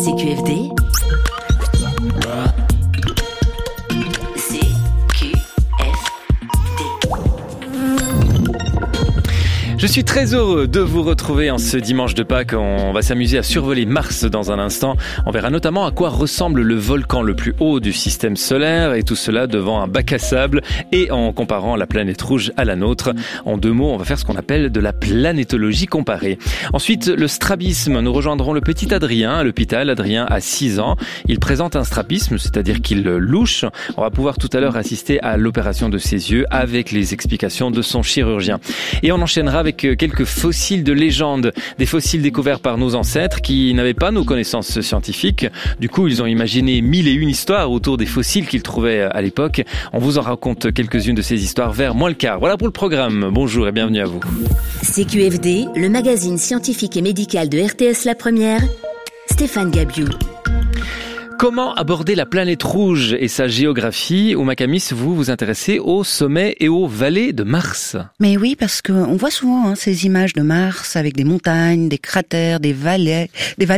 CQFD. Je suis très heureux de vous retrouver en ce dimanche de Pâques. On va s'amuser à survoler Mars dans un instant. On verra notamment à quoi ressemble le volcan le plus haut du système solaire, et tout cela devant un bac à sable et en comparant la planète rouge à la nôtre. En deux mots, on va faire ce qu'on appelle de la planétologie comparée. Ensuite, le strabisme. Nous rejoindrons le petit Adrien à l'hôpital. Adrien a 6 ans. Il présente un strabisme, c'est-à-dire qu'il louche. On va pouvoir tout à l'heure assister à l'opération de ses yeux avec les explications de son chirurgien. Et on enchaînera avec quelques fossiles de légende, des fossiles découverts par nos ancêtres qui n'avaient pas nos connaissances scientifiques. Du coup, ils ont imaginé 1001 histoires autour des fossiles qu'ils trouvaient à l'époque. On vous en raconte quelques-unes de ces histoires vers moins le quart. Voilà pour le programme. Bonjour et bienvenue à vous. CQFD, le magazine scientifique et médical de RTS La Première, Stéphane Gabiou. Comment aborder la planète rouge et sa géographie? Ouma Camis, vous vous intéressez aux sommets et aux vallées de Mars. Mais oui, parce qu'on voit souvent ces images de Mars avec des montagnes, des cratères, des vallées,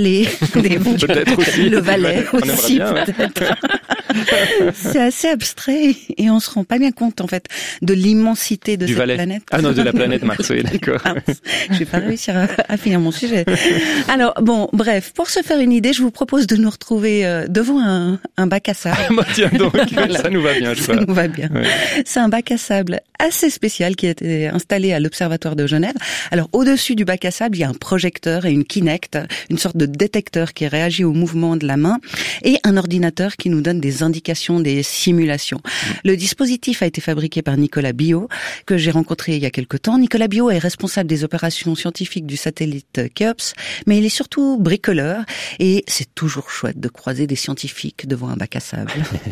peut-être aussi. Le Valais aussi, bien, peut-être. Ouais. C'est assez abstrait et on se rend pas bien compte, en fait, de l'immensité de cette planète. Ah non, de la planète Mars, oui, d'accord. Je vais pas réussir à finir mon sujet. Alors, bon, bref, pour se faire une idée, je vous propose de nous retrouver devant un bac à sable. Tiens donc, voilà. Ça nous va bien, je crois. Ça nous va bien. Ouais. C'est un bac à sable assez spécial qui a été installé à l'Observatoire de Genève. Alors, au-dessus du bac à sable, il y a un projecteur et une Kinect, une sorte de détecteur qui réagit au mouvement de la main, et un ordinateur qui nous donne des indications, des simulations. Le dispositif a été fabriqué par Nicolas Biot, que j'ai rencontré il y a quelque temps. Nicolas Biot est responsable des opérations scientifiques du satellite Khéops, mais il est surtout bricoleur, et c'est toujours chouette de croiser des scientifiques devant un bac à sable.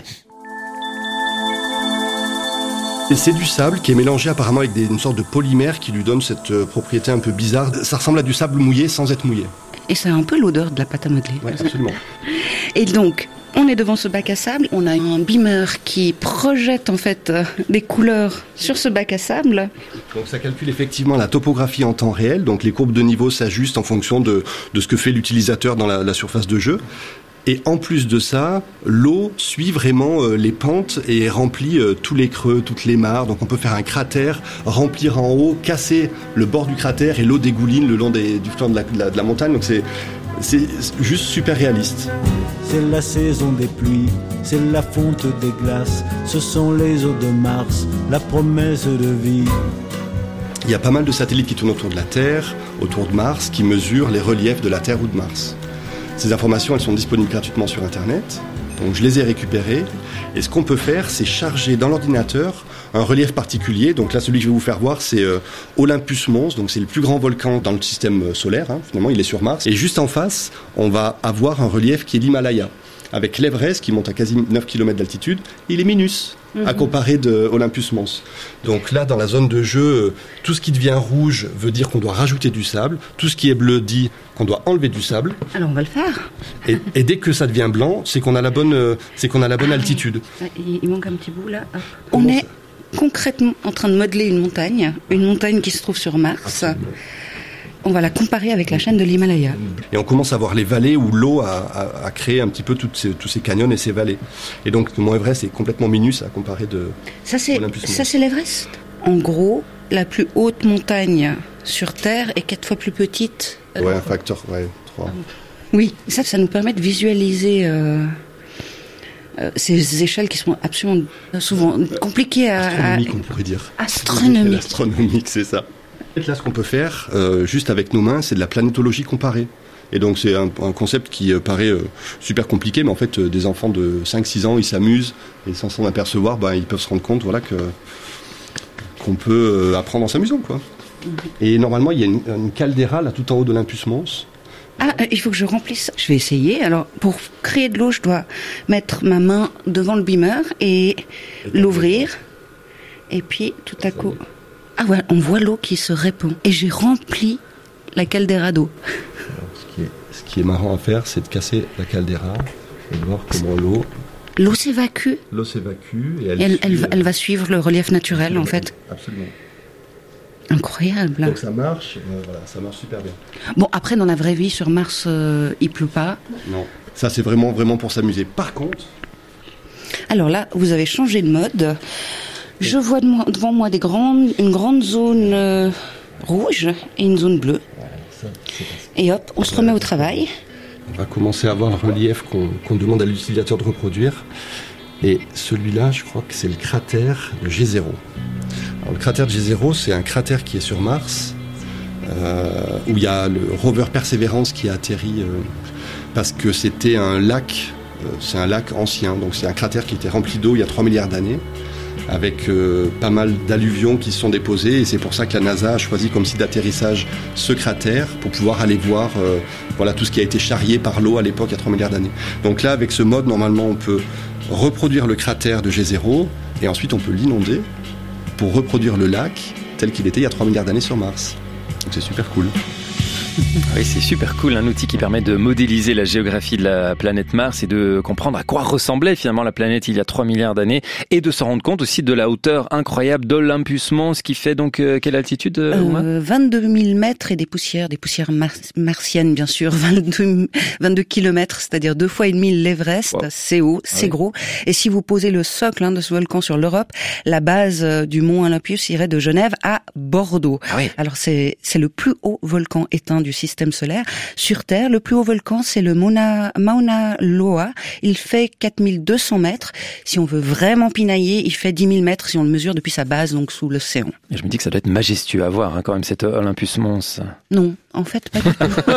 Et c'est du sable qui est mélangé apparemment avec une sorte de polymère qui lui donne cette propriété un peu bizarre. Ça ressemble à du sable mouillé sans être mouillé. Et ça a un peu l'odeur de la pâte à modeler. Oui, absolument. Et donc, on est devant ce bac à sable, on a un beamer qui projette en fait des couleurs sur ce bac à sable. Donc ça calcule effectivement la topographie en temps réel, donc les courbes de niveau s'ajustent en fonction de ce que fait l'utilisateur dans la surface de jeu. Et en plus de ça, l'eau suit vraiment les pentes et remplit tous les creux, toutes les mares. Donc on peut faire un cratère, remplir en haut, casser le bord du cratère et l'eau dégouline le long du flanc de la montagne. Donc c'est juste super réaliste. C'est la saison des pluies, c'est la fonte des glaces. Ce sont les eaux de Mars, la promesse de vie. Il y a pas mal de satellites qui tournent autour de la Terre, autour de Mars, qui mesurent les reliefs de la Terre ou de Mars. Ces informations, elles sont disponibles gratuitement sur Internet. Donc je les ai récupérées. Et ce qu'on peut faire, c'est charger dans l'ordinateur un relief particulier. Donc là, celui que je vais vous faire voir, c'est Olympus Mons. Donc c'est le plus grand volcan dans le système solaire. Finalement, il est sur Mars. Et juste en face, on va avoir un relief qui est l'Himalaya, avec l'Everest qui monte à quasi 9 km d'altitude. Il est minus à comparer de Olympus Mons. Donc là, dans la zone de jeu, tout ce qui devient rouge veut dire qu'on doit rajouter du sable. Tout ce qui est bleu dit qu'on doit enlever du sable. Alors on va le faire. Et dès que ça devient blanc, c'est qu'on a la bonne altitude. Il manque un petit bout là. Hop. On est concrètement en train de modeler une montagne qui se trouve sur Mars. Absolument. On va la comparer avec la chaîne de l'Himalaya. Et on commence à voir les vallées où l'eau a créé un petit peu tous ces canyons et ces vallées. Et donc le mont Everest est complètement minus à comparer de ça c'est l'Everest. En gros, la plus haute montagne sur Terre est 4 fois plus petite. Ouais, un facteur, 3. Oui, ça nous permet de visualiser ces échelles qui sont absolument souvent compliquées astronomiques, on pourrait dire. Astronomiques, c'est ça. Là, ce qu'on peut faire, juste avec nos mains, c'est de la planétologie comparée. Et donc, c'est un concept qui paraît super compliqué, mais en fait, des enfants de 5-6 ans, ils s'amusent, et sans s'en apercevoir, ils peuvent se rendre compte qu'on peut apprendre en s'amusant, quoi. Et normalement, il y a une caldeira, là, tout en haut de l'Olympus Mons. Ah, il faut que je remplisse. Je vais essayer. Alors, pour créer de l'eau, je dois mettre ma main devant le beamer et l'ouvrir. Et puis, tout à coup... Ah ouais, on voit l'eau qui se répand. Et j'ai rempli la caldeira d'eau. Ce qui est marrant à faire, c'est de casser la caldeira et de voir comment L'eau s'évacue. Et elle va suivre le relief naturel, en fait. Absolument. Incroyable. Donc ça marche, ça marche super bien. Bon, après, dans la vraie vie, sur Mars, il pleut pas. Non. Ça, c'est vraiment pour s'amuser. Par contre... Alors là, vous avez changé de mode. Je vois devant moi une grande zone rouge et une zone bleue. Et hop, on se remet au travail. On va commencer à avoir un relief qu'on demande à l'utilisateur de reproduire. Et celui-là, je crois que c'est le cratère de G0. Alors, le cratère de G0, c'est un cratère qui est sur Mars, où il y a le rover Perseverance qui a atterri parce que c'était un lac, c'est un lac ancien, donc c'est un cratère qui était rempli d'eau il y a 3 milliards d'années, avec pas mal d'alluvions qui se sont déposées, et c'est pour ça que la NASA a choisi comme site d'atterrissage ce cratère, pour pouvoir aller voir tout ce qui a été charrié par l'eau à l'époque, il y a 3 milliards d'années. Donc là, avec ce mode, normalement, on peut reproduire le cratère de G0, et ensuite on peut l'inonder pour reproduire le lac tel qu'il était il y a 3 milliards d'années sur Mars. Donc c'est super cool. Oui, c'est super cool, un outil qui permet de modéliser la géographie de la planète Mars et de comprendre à quoi ressemblait finalement la planète il y a 3 milliards d'années, et de se rendre compte aussi de la hauteur incroyable d'Olympus Mons, qui fait donc quelle altitude 22 000 mètres et des poussières martiennes bien sûr, 22 kilomètres, c'est-à-dire 2 fois et demi l'Everest. Wow. C'est haut, c'est gros. Et si vous posez le socle de ce volcan sur l'Europe, la base du mont Olympus irait de Genève à Bordeaux. Ah oui. Alors c'est le plus haut volcan éteint du système solaire. Sur Terre, le plus haut volcan, c'est le Mauna Loa. Il fait 4200 mètres. Si on veut vraiment pinailler, il fait 10 000 mètres si on le mesure depuis sa base, donc sous l'océan. Et je me dis que ça doit être majestueux à voir, quand même, cet Olympus Mons. Non, en fait, pas du tout.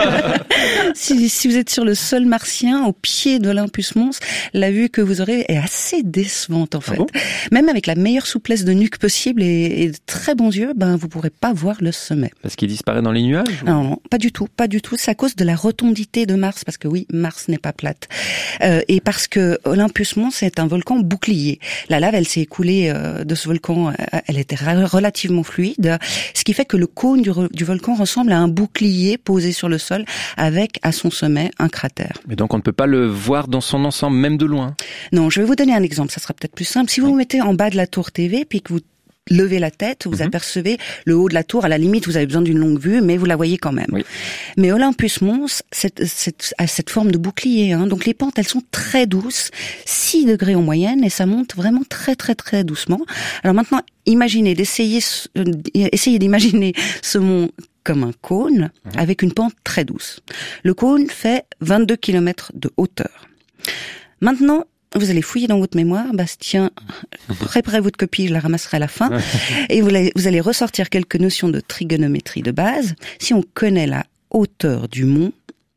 si vous êtes sur le sol martien, au pied d'Olympus Mons, la vue que vous aurez est assez décevante, en fait. Ah bon ? Même avec la meilleure souplesse de nuque possible et de très bons yeux, vous pourrez pas voir le sommet. Parce qu'il disparaît dans les nuages ? Non, pas du tout. C'est à cause de la rotondité de Mars, parce que oui, Mars n'est pas plate. Et parce que Olympus Mons est un volcan bouclier. La lave, elle s'est écoulée de ce volcan, elle était relativement fluide, ce qui fait que le cône du volcan ressemble à un bouclier posé sur le sol, avec à son sommet un cratère. Mais donc on ne peut pas le voir dans son ensemble, même de loin ? Non, je vais vous donner un exemple, ça sera peut-être plus simple. Si vous vous mettez en bas de la tour TV, puis que vous levez la tête, vous apercevez le haut de la tour. À la limite, vous avez besoin d'une longue vue, mais vous la voyez quand même. Oui. Mais Olympus Mons a cette forme de bouclier. Donc les pentes, elles sont très douces, 6 degrés en moyenne, et ça monte vraiment très très très doucement. Alors maintenant, essayez d'imaginer ce mont comme un cône avec une pente très douce. Le cône fait 22 km de hauteur. Maintenant, vous allez fouiller dans votre mémoire, Bastien, préparez votre copie, je la ramasserai à la fin, et vous allez ressortir quelques notions de trigonométrie de base. Si on connaît la hauteur du mont,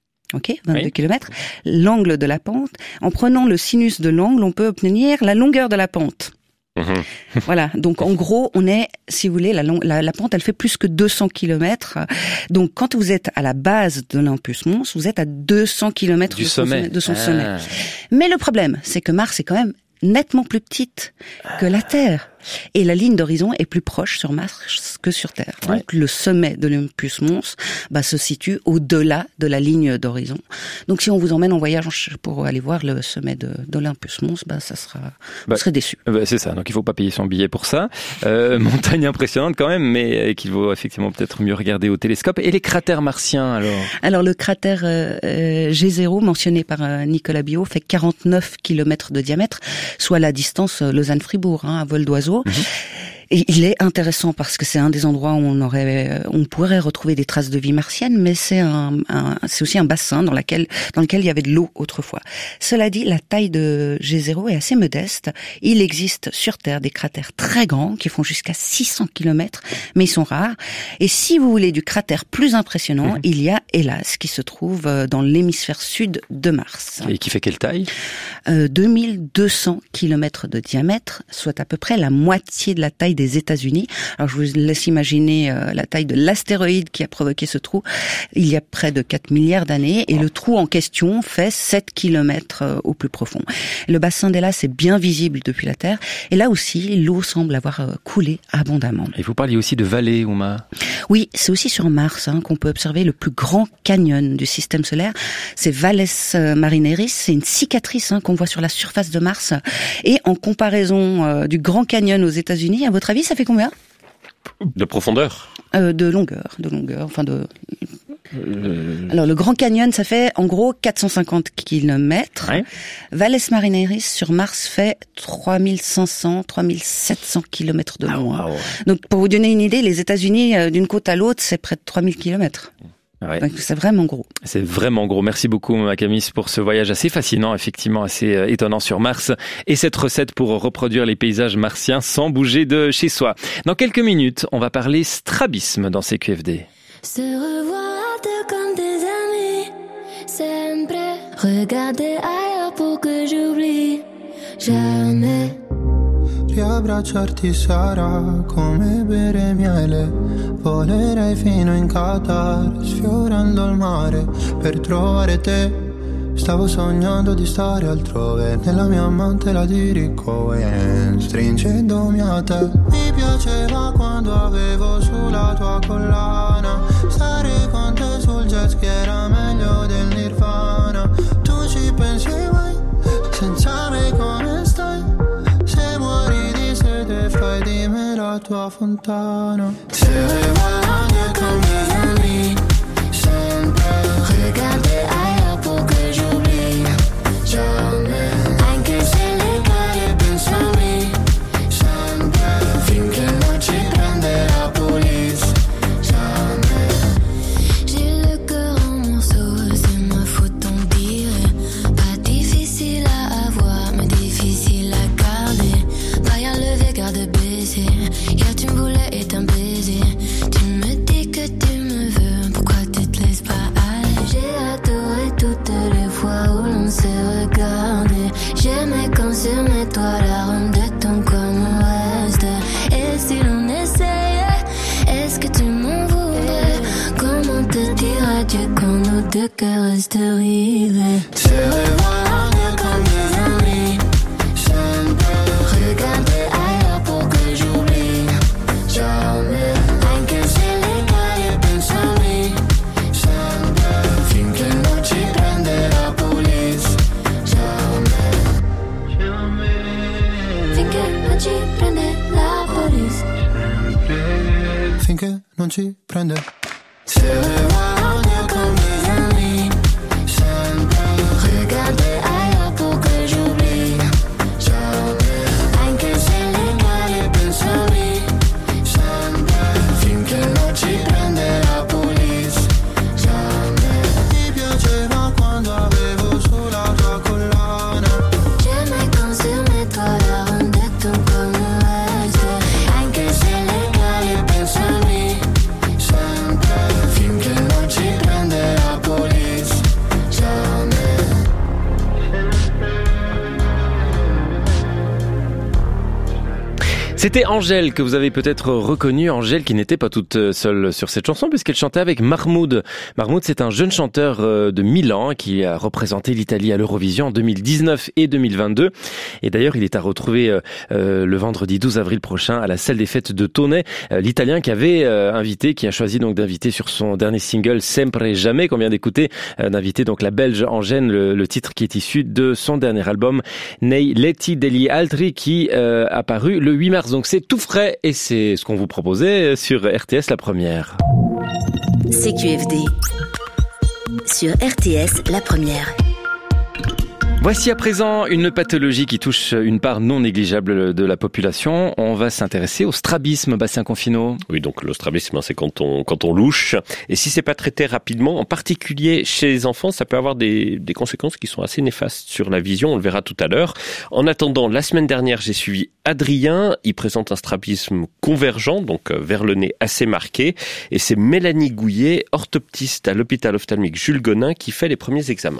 22 km, l'angle de la pente, en prenant le sinus de l'angle, on peut obtenir la longueur de la pente. Voilà, donc en gros, on est, si vous voulez, la pente, elle fait plus que 200 km. Donc quand vous êtes à la base de l'Olympus Mons, vous êtes à 200 km de son sommet. Mais le problème, c'est que Mars est quand même nettement plus petite que la Terre. Et la ligne d'horizon est plus proche sur Mars que sur Terre. Donc le sommet de l'Olympus Mons se situe au-delà de la ligne d'horizon. Donc si on vous emmène en voyage pour aller voir le sommet d'Olympus Mons, vous serez déçus. C'est ça, donc il faut pas payer son billet pour ça. Montagne impressionnante quand même, mais qu'il vaut effectivement peut-être mieux regarder au télescope. Et les cratères martiens alors ? Alors le cratère G0 mentionné par Nicolas Biot fait 49 km de diamètre, soit la distance Lausanne-Fribourg, à vol d'oiseau. Et il est intéressant parce que c'est un des endroits où on pourrait retrouver des traces de vie martienne, mais c'est aussi un bassin dans lequel il y avait de l'eau autrefois. Cela dit, la taille de G0 est assez modeste. Il existe sur Terre des cratères très grands qui font jusqu'à 600 km, mais ils sont rares. Et si vous voulez du cratère plus impressionnant, il y a Hellas qui se trouve dans l'hémisphère sud de Mars. Et qui fait quelle taille ? 2200 km de diamètre, soit à peu près la moitié de la taille des États-Unis. Alors je vous laisse imaginer la taille de l'astéroïde qui a provoqué ce trou il y a près de 4 milliards d'années, et le trou en question fait 7 km au plus profond. Le bassin d'Hellas est bien visible depuis la Terre, et là aussi l'eau semble avoir coulé abondamment. Et vous parliez aussi de vallées, Uma ? Oui, c'est aussi sur Mars qu'on peut observer le plus grand canyon du système solaire. C'est Valles Marineris, c'est une cicatrice qu'on voit sur la surface de Mars. Et en comparaison du Grand Canyon aux États-Unis, à votre avis, ça fait combien ? De profondeur ? De longueur, enfin Alors le Grand Canyon, ça fait en gros 450 kilomètres. Ouais. Valles Marineris sur Mars fait 3700 kilomètres de long. Ah, wow. Donc pour vous donner une idée, les États-Unis d'une côte à l'autre, c'est près de 3000 kilomètres. Ouais. Donc c'est vraiment gros. C'est vraiment gros. Merci beaucoup, Macamis, pour ce voyage assez fascinant, effectivement assez étonnant sur Mars. Et cette recette pour reproduire les paysages martiens sans bouger de chez soi. Dans quelques minutes, on va parler strabisme dans CQFD. Se revoir comme des amis, sempre regarder ailleurs pour que j'oublie jamais. Riabbracciarti sarà come bere miele, volerei fino in Qatar, sfiorando il mare per trovare te. Stavo sognando di stare altrove, nella mia mantela di Ricohen, stringendomi a te. Mi piaceva quando avevo sulla tua collana, stare con te sul jet ski era meglio del Nirvana. Tu ci pensi mai, senza me come stai? Se muori di sete fai di me la tua fontana. Se revoilà comme des amis, sempre regarder ailleurs pour que j'oublie jamais. Anche se le cade penso a me, sempre finché non ci prende la police, jamais. J'ai le cœur en morceaux, c'est ma faute d'en dire. Pas difficile à avoir, mais difficile à garder. Derrière le regard de baiser, hier tu me voulais et t'un baiser. Tu me dis que tu me veux, pourquoi tu te laisses pas aller? J'ai adoré toutes les fois où l'on s'est regardé. J'aimais quand sur mes toits la ronde de ton corps me reste. Et si l'on essayait, est-ce que tu m'en voudrais? Comment te dire adieu quand nos deux cœurs restent rivés? Se revoir comme des amis, sempre regarder ailleurs pour que j'oublie jamais. Anche se le cade penso a me, sempre finché non ci prende la police, jamais. Finché non ci prende la police, finché non ci prende. Se revoir comme des amis, sempre regarder ailleurs pour que j'oublie jamais. Anche se le cade penso a me, sempre finché non ci prende la police, jamais. Ti piaceva quando avevo sulla tua collana, j'aimais quand sur mes toits la ronde de ton corps me reste. Anche se le cade penso a me, sempre finché non ci prende la police, jamais. C'était Angèle que vous avez peut-être reconnue, Angèle qui n'était pas toute seule sur cette chanson puisqu'elle chantait avec Mahmoud. Mahmoud, c'est un jeune chanteur de Milan qui a représenté l'Italie à l'Eurovision en 2019 et 2022. Et d'ailleurs, il est à retrouver le vendredi 12 avril prochain à la salle des fêtes de Tonnet. L'Italien qui avait qui a choisi donc d'inviter sur son dernier single Sempre Jamais qu'on vient d'écouter, d'inviter donc la Belge Angèle, le titre qui est issu de son dernier album Nei letti degli altri qui a paru le 8 mars. Donc c'est tout frais et c'est ce qu'on vous proposait sur RTS La Première. CQFD sur RTS La Première. Voici à présent une pathologie qui touche une part non négligeable de la population. On va s'intéresser au strabisme, Bastien Confino. Oui, donc le strabisme, c'est quand on louche. Et si c'est pas traité rapidement, en particulier chez les enfants, ça peut avoir des conséquences qui sont assez néfastes sur la vision. On le verra tout à l'heure. En attendant, la semaine dernière, j'ai suivi Adrien. Il présente un strabisme convergent, donc vers le nez assez marqué. Et c'est Mélanie Gouillet, orthoptiste à l'hôpital ophtalmique Jules Gonin, qui fait les premiers examens.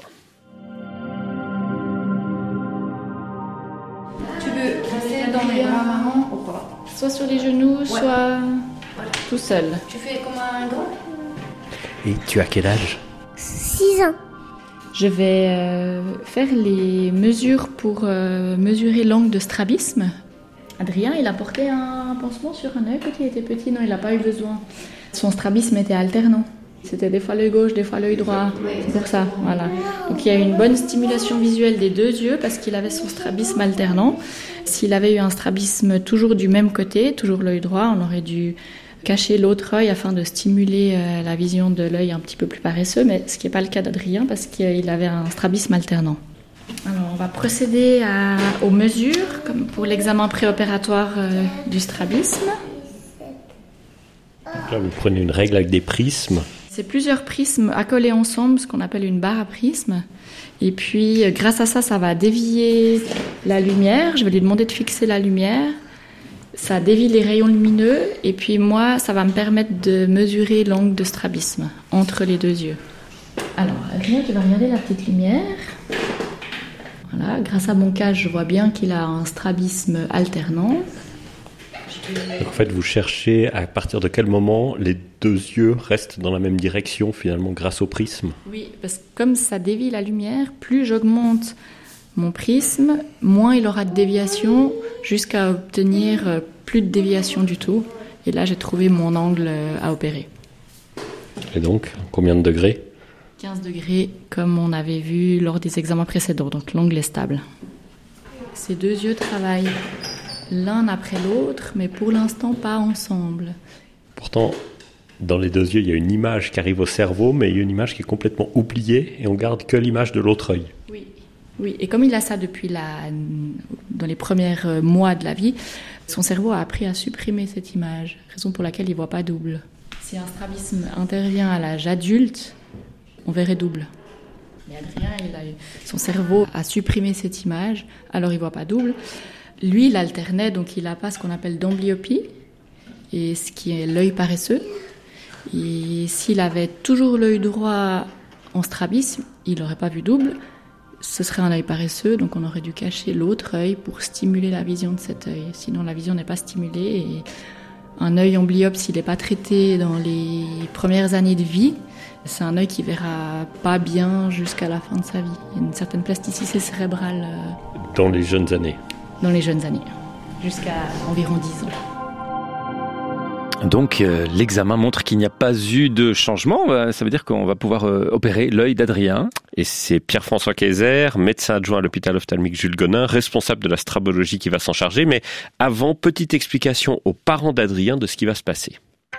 Dans les bras maman ou pas? Soit sur les genoux, soit tout seul. Tu fais comme un grand? Et tu as quel âge? 6 ans. Je vais faire les mesures pour mesurer l'angle de strabisme. Adrien, il a porté un pansement sur un œil quand il était petit. Non, il n'a pas eu besoin. Son strabisme était alternant. C'était des fois l'œil gauche, des fois l'œil droit. C'est pour ça, voilà. Donc il y a eu une bonne stimulation visuelle des deux yeux parce qu'il avait son strabisme alternant. S'il avait eu un strabisme toujours du même côté, toujours l'œil droit, on aurait dû cacher l'autre œil afin de stimuler la vision de l'œil un petit peu plus paresseux, mais ce qui n'est pas le cas d'Adrien parce qu'il avait un strabisme alternant. Alors, on va procéder aux mesures, comme pour l'examen préopératoire du strabisme. Donc là, vous prenez une règle avec des prismes. C'est plusieurs prismes accolés ensemble, ce qu'on appelle une barre à prisme. Et puis, grâce à ça, ça va dévier la lumière. Je vais lui demander de fixer la lumière. Ça dévie les rayons lumineux. Et puis, moi, ça va me permettre de mesurer l'angle de strabisme entre les deux yeux. Alors, Adrien, tu vas regarder la petite lumière. Voilà, grâce à mon cas, je vois bien qu'il a un strabisme alternant. Donc en fait, vous cherchez à partir de quel moment les deux yeux restent dans la même direction, finalement, grâce au prisme. Oui, parce que comme ça dévie la lumière, plus j'augmente mon prisme, moins il aura de déviation, jusqu'à obtenir plus de déviation du tout. Et là, j'ai trouvé mon angle à opérer. Et donc, combien de degrés ? 15 degrés, comme on avait vu lors des examens précédents, donc l'angle est stable. Ces deux yeux travaillent l'un après l'autre, mais pour l'instant pas ensemble. Pourtant, dans les deux yeux, il y a une image qui arrive au cerveau, mais il y a une image qui est complètement oubliée et on garde que l'image de l'autre œil. Oui, et comme il a ça depuis dans les premiers mois de la vie, son cerveau a appris à supprimer cette image, raison pour laquelle il ne voit pas double. Si un strabisme intervient à l'âge adulte, on verrait double. Mais Adrien, son cerveau a supprimé cette image, alors il ne voit pas double. Lui, il alternait, donc il n'a pas ce qu'on appelle d'amblyopie, et ce qui est l'œil paresseux. Et s'il avait toujours l'œil droit en strabisme, il n'aurait pas vu double. Ce serait un œil paresseux, donc on aurait dû cacher l'autre œil pour stimuler la vision de cet œil. Sinon, la vision n'est pas stimulée. Et un œil amblyope, s'il n'est pas traité dans les premières années de vie, c'est un œil qui verra pas bien jusqu'à la fin de sa vie. Il y a une certaine plasticité cérébrale. Dans les jeunes années. Dans les jeunes années, jusqu'à environ 10 ans. Donc l'examen montre qu'il n'y a pas eu de changement. Ça veut dire qu'on va pouvoir opérer l'œil d'Adrien. Et c'est Pierre-François Kayser, médecin adjoint à l'hôpital ophtalmique Jules Gonin, responsable de la strabologie qui va s'en charger. Mais avant, petite explication aux parents d'Adrien de ce qui va se passer.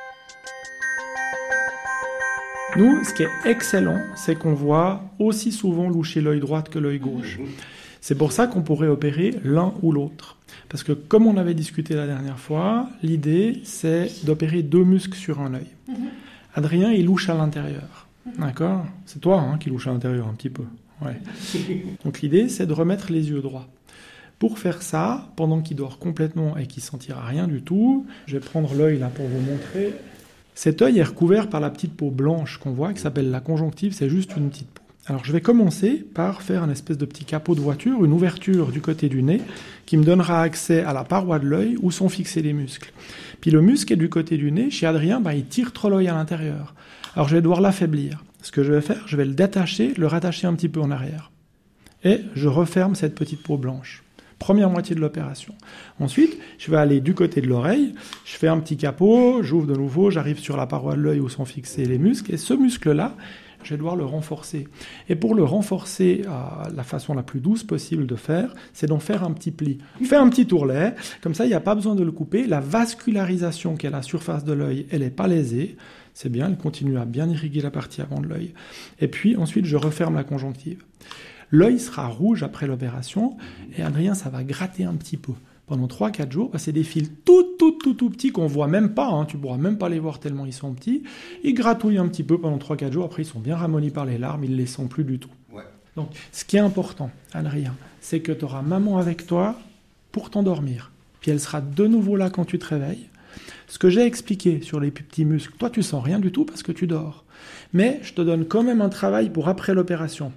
Nous, ce qui est excellent, c'est qu'on voit aussi souvent loucher l'œil droit que l'œil gauche. C'est pour ça qu'on pourrait opérer l'un ou l'autre. Parce que comme on avait discuté la dernière fois, l'idée, c'est d'opérer 2 muscles sur un œil. Adrien, il louche à l'intérieur. D'accord ? C'est toi qui louche à l'intérieur un petit peu. Ouais. Donc l'idée, c'est de remettre les yeux droits. Pour faire ça, pendant qu'il dort complètement et qu'il ne sentira rien du tout, je vais prendre l'œil là pour vous montrer. Cet œil est recouvert par la petite peau blanche qu'on voit, qui s'appelle la conjonctive, c'est juste une petite peau. Alors je vais commencer par faire un espèce de petit capot de voiture, une ouverture du côté du nez, qui me donnera accès à la paroi de l'œil où sont fixés les muscles. Puis le muscle est du côté du nez, chez Adrien, il tire trop l'œil à l'intérieur. Alors je vais devoir l'affaiblir. Ce que je vais faire, je vais le détacher, le rattacher un petit peu en arrière. Et je referme cette petite peau blanche. Première moitié de l'opération. Ensuite, je vais aller du côté de l'oreille, je fais un petit capot, j'ouvre de nouveau, j'arrive sur la paroi de l'œil où sont fixés les muscles, et ce muscle-là, je vais devoir le renforcer. Et pour le renforcer, la façon la plus douce possible de faire, c'est d'en faire un petit pli. On fait un petit tourlet, comme ça il n'y a pas besoin de le couper. La vascularisation qui est à la surface de l'œil, elle n'est pas lésée. C'est bien, elle continue à bien irriguer la partie avant de l'œil. Et puis ensuite, je referme la conjonctive. L'œil sera rouge après l'opération, et Adrien, ça va gratter un petit peu. Pendant 3-4 jours, c'est des fils tout petits qu'on voit même pas, tu pourras même pas les voir tellement ils sont petits. Ils gratouillent un petit peu pendant 3-4 jours, après ils sont bien ramollis par les larmes, ils ne les sentent plus du tout. Ouais. Donc, ce qui est important, Adrien, c'est que tu auras maman avec toi pour t'endormir. Puis elle sera de nouveau là quand tu te réveilles. Ce que j'ai expliqué sur les petits muscles, toi tu sens rien du tout parce que tu dors. Mais je te donne quand même un travail pour après l'opération.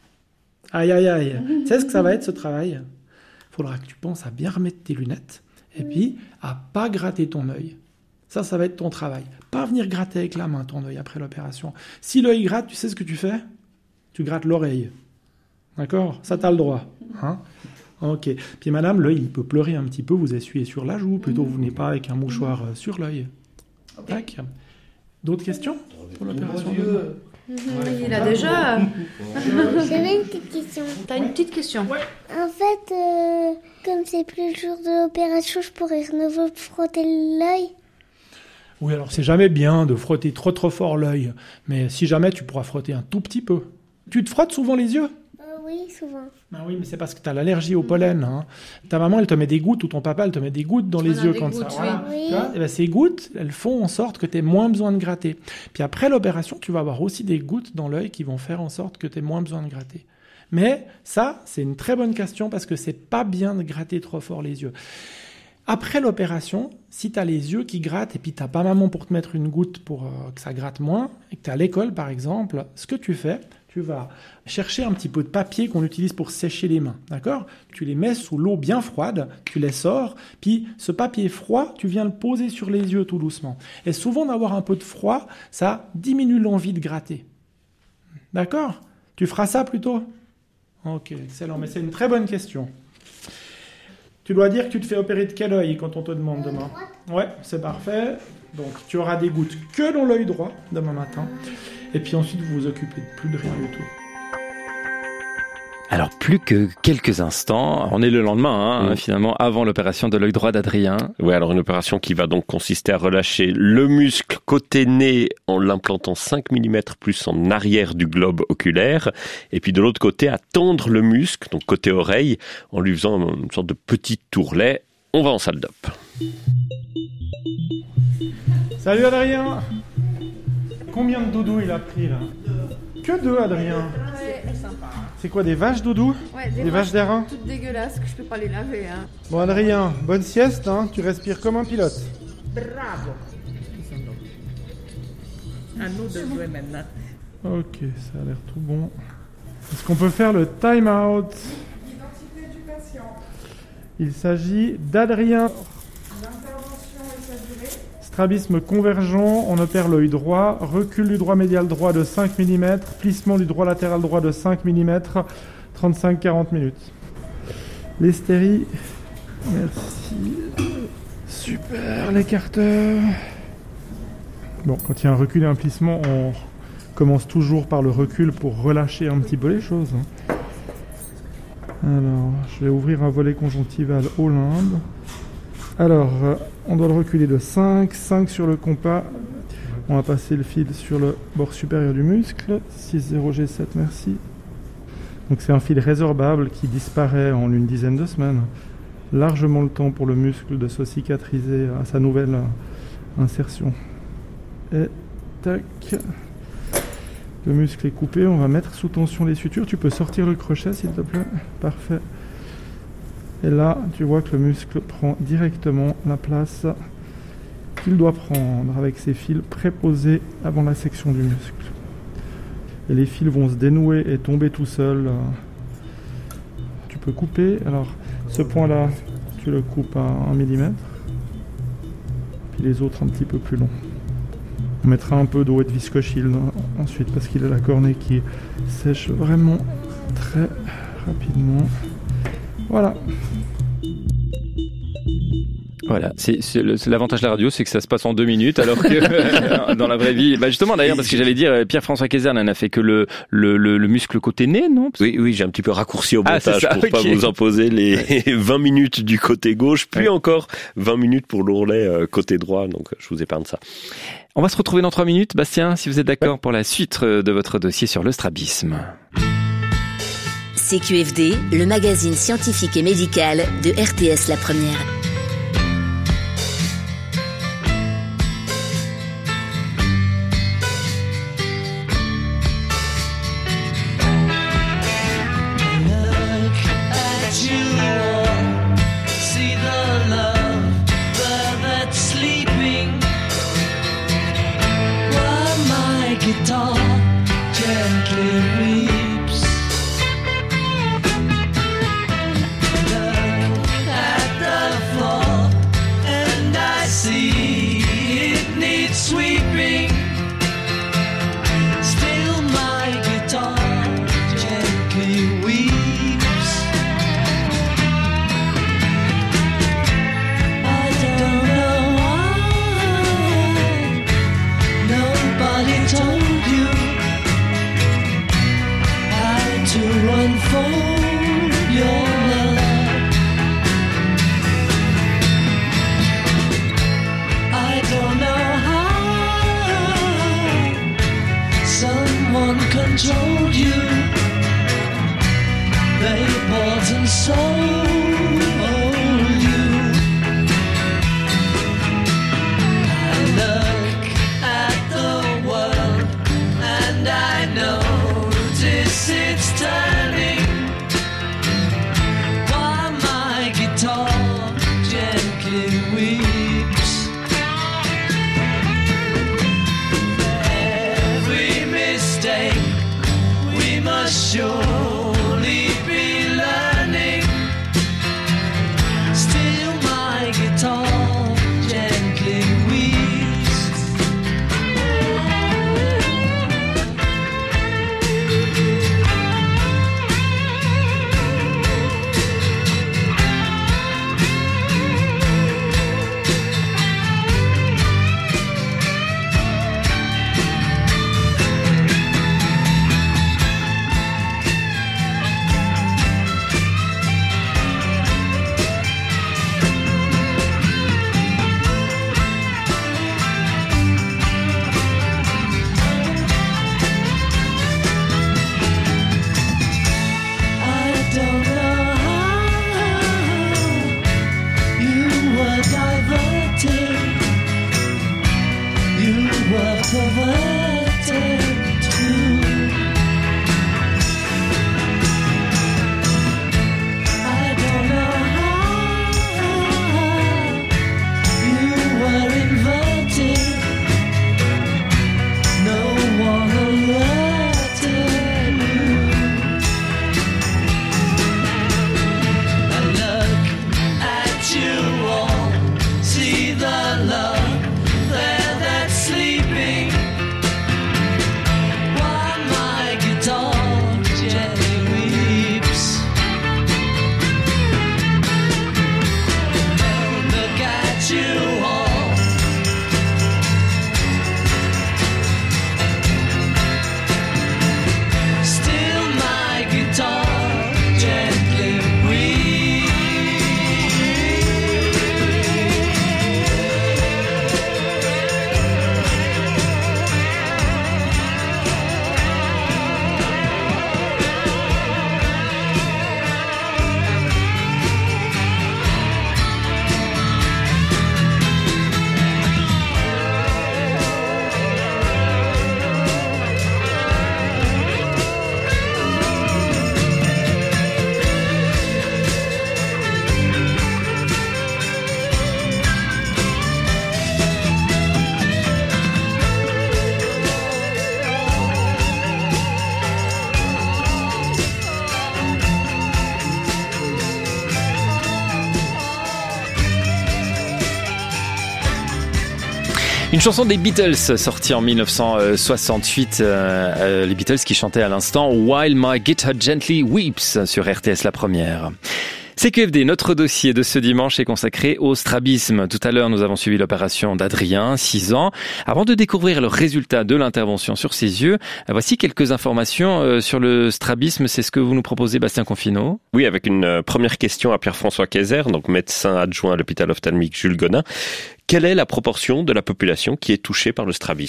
Aïe. Tu sais ce que ça va être ce travail ? Il faudra que tu penses à bien remettre tes lunettes et puis à pas gratter ton œil. Ça va être ton travail. Pas venir gratter avec la main ton œil après l'opération. Si l'œil gratte, tu sais ce que tu fais ? Tu grattes l'oreille. D'accord ? Ça, t'as le droit. Ok. Puis madame, l'œil, il peut pleurer un petit peu, vous essuyez sur la joue, plutôt vous venez pas avec un mouchoir sur l'œil. Tac. D'autres questions pour l'opération ? Il a déjà... J'avais une petite question. T'as une petite question ? Ouais. En fait, comme c'est plus le jour de l'opération, je pourrais de nouveau frotter l'œil ? Oui, alors c'est jamais bien de frotter trop fort l'œil, mais si jamais tu pourras frotter un tout petit peu. Tu te frottes souvent les yeux ? Oui, souvent. Ah oui, mais c'est parce que tu as l'allergie au pollen. Hein. Ta maman, elle te met des gouttes, ou ton papa, elle te met des gouttes dans les yeux comme ça. Voilà. Oui. Tu vois, et ben, ces gouttes, elles font en sorte que tu aies moins besoin de gratter. Puis après l'opération, tu vas avoir aussi des gouttes dans l'œil qui vont faire en sorte que tu aies moins besoin de gratter. Mais ça, c'est une très bonne question parce que c'est pas bien de gratter trop fort les yeux. Après l'opération, si tu as les yeux qui grattent et puis tu n'as pas maman pour te mettre une goutte pour que ça gratte moins, et que tu es à l'école par exemple, ce que tu fais, tu vas chercher un petit peu de papier qu'on utilise pour sécher les mains, d'accord ? Tu les mets sous l'eau bien froide, tu les sors, puis ce papier froid, tu viens le poser sur les yeux tout doucement. Et souvent d'avoir un peu de froid, ça diminue l'envie de gratter. D'accord ? Tu feras ça plutôt ? Ok, excellent, mais c'est une très bonne question. Tu dois dire que tu te fais opérer de quel œil quand on te demande demain ? Ouais, c'est parfait. Donc tu auras des gouttes que dans l'œil droit demain matin. Et puis ensuite, vous vous occupez plus de rien du tout. Alors, plus que quelques instants, on est le lendemain, finalement, avant l'opération de l'œil droit d'Adrien. Oui, alors une opération qui va donc consister à relâcher le muscle côté nez en l'implantant 5 mm plus en arrière du globe oculaire. Et puis de l'autre côté, à tendre le muscle, donc côté oreille, en lui faisant une sorte de petit tourlet. On va en salle d'op. Salut Adrien. Combien de doudous il a pris là ? Que 2, Adrien ? C'est sympa. C'est quoi, des vaches doudous ? Ouais, des vaches d'airain ? Toutes dégueulasses que je peux pas les laver. Hein. Bon Adrien, bonne sieste, hein, tu respires comme un pilote. Bravo. À nous de jouer maintenant. Ok, ça a l'air tout bon. Est-ce qu'on peut faire le time out ? Identité du patient. Il s'agit d'Adrien. L'intervention et sa durée. Strabisme convergent, on opère l'œil droit, recul du droit médial droit de 5 mm, plissement du droit latéral droit de 5 mm, 35-40 minutes. L'hystérie, merci. Super, l'écarteur. Bon, quand il y a un recul et un plissement, on commence toujours par le recul pour relâcher un petit peu les choses. Alors, je vais ouvrir un volet conjonctival au limbe. Alors, on doit le reculer de 5 sur le compas. On va passer le fil sur le bord supérieur du muscle. 6-0 G7, merci. Donc c'est un fil résorbable qui disparaît en une dizaine de semaines. Largement le temps pour le muscle de se cicatriser à sa nouvelle insertion. Et tac. Le muscle est coupé, on va mettre sous tension les sutures. Tu peux sortir le crochet s'il te plaît. Parfait. Et là, tu vois que le muscle prend directement la place qu'il doit prendre avec ses fils préposés avant la section du muscle. Et les fils vont se dénouer et tomber tout seuls. Tu peux couper. Alors, ce point-là, tu le coupes à 1 mm. Puis les autres un petit peu plus longs. On mettra un peu d'eau et de Visco-Shield ensuite parce qu'il a la cornée qui sèche vraiment très rapidement. Voilà. Voilà, c'est l'avantage de la radio, c'est que ça se passe en 2 minutes, alors que dans la vraie vie, bah justement d'ailleurs, parce que j'allais dire, Pierre-François Kayser n'a fait que le muscle côté nez, non ? Oui, j'ai un petit peu raccourci au montage pour pas vous imposer les 20 minutes du côté gauche, puis encore 20 minutes pour l'ourlet côté droit, donc je vous épargne ça. On va se retrouver dans 3 minutes, Bastien, si vous êtes d'accord pour la suite de votre dossier sur le strabisme. CQFD, le magazine scientifique et médical de RTS La Première. I don't know how one told you they bought and sold you. I look at the world and I notice it's turning, while my guitar gently weeps. Every mistake we must surely be learning. Still my guitar gently weeps. Une chanson des Beatles sortie en 1968, les Beatles qui chantaient à l'instant While My Guitar Gently Weeps sur RTS La Première. CQFD, notre dossier de ce dimanche est consacré au strabisme. Tout à l'heure, nous avons suivi l'opération d'Adrien, 6 ans. Avant de découvrir le résultat de l'intervention sur ses yeux, voici quelques informations sur le strabisme. C'est ce que vous nous proposez, Bastien Confineau. Oui, avec une première question à Pierre-François Kayser, donc médecin adjoint à l'hôpital ophtalmique Jules Gonin. Quelle est la proportion de la population qui est touchée par le strabisme ?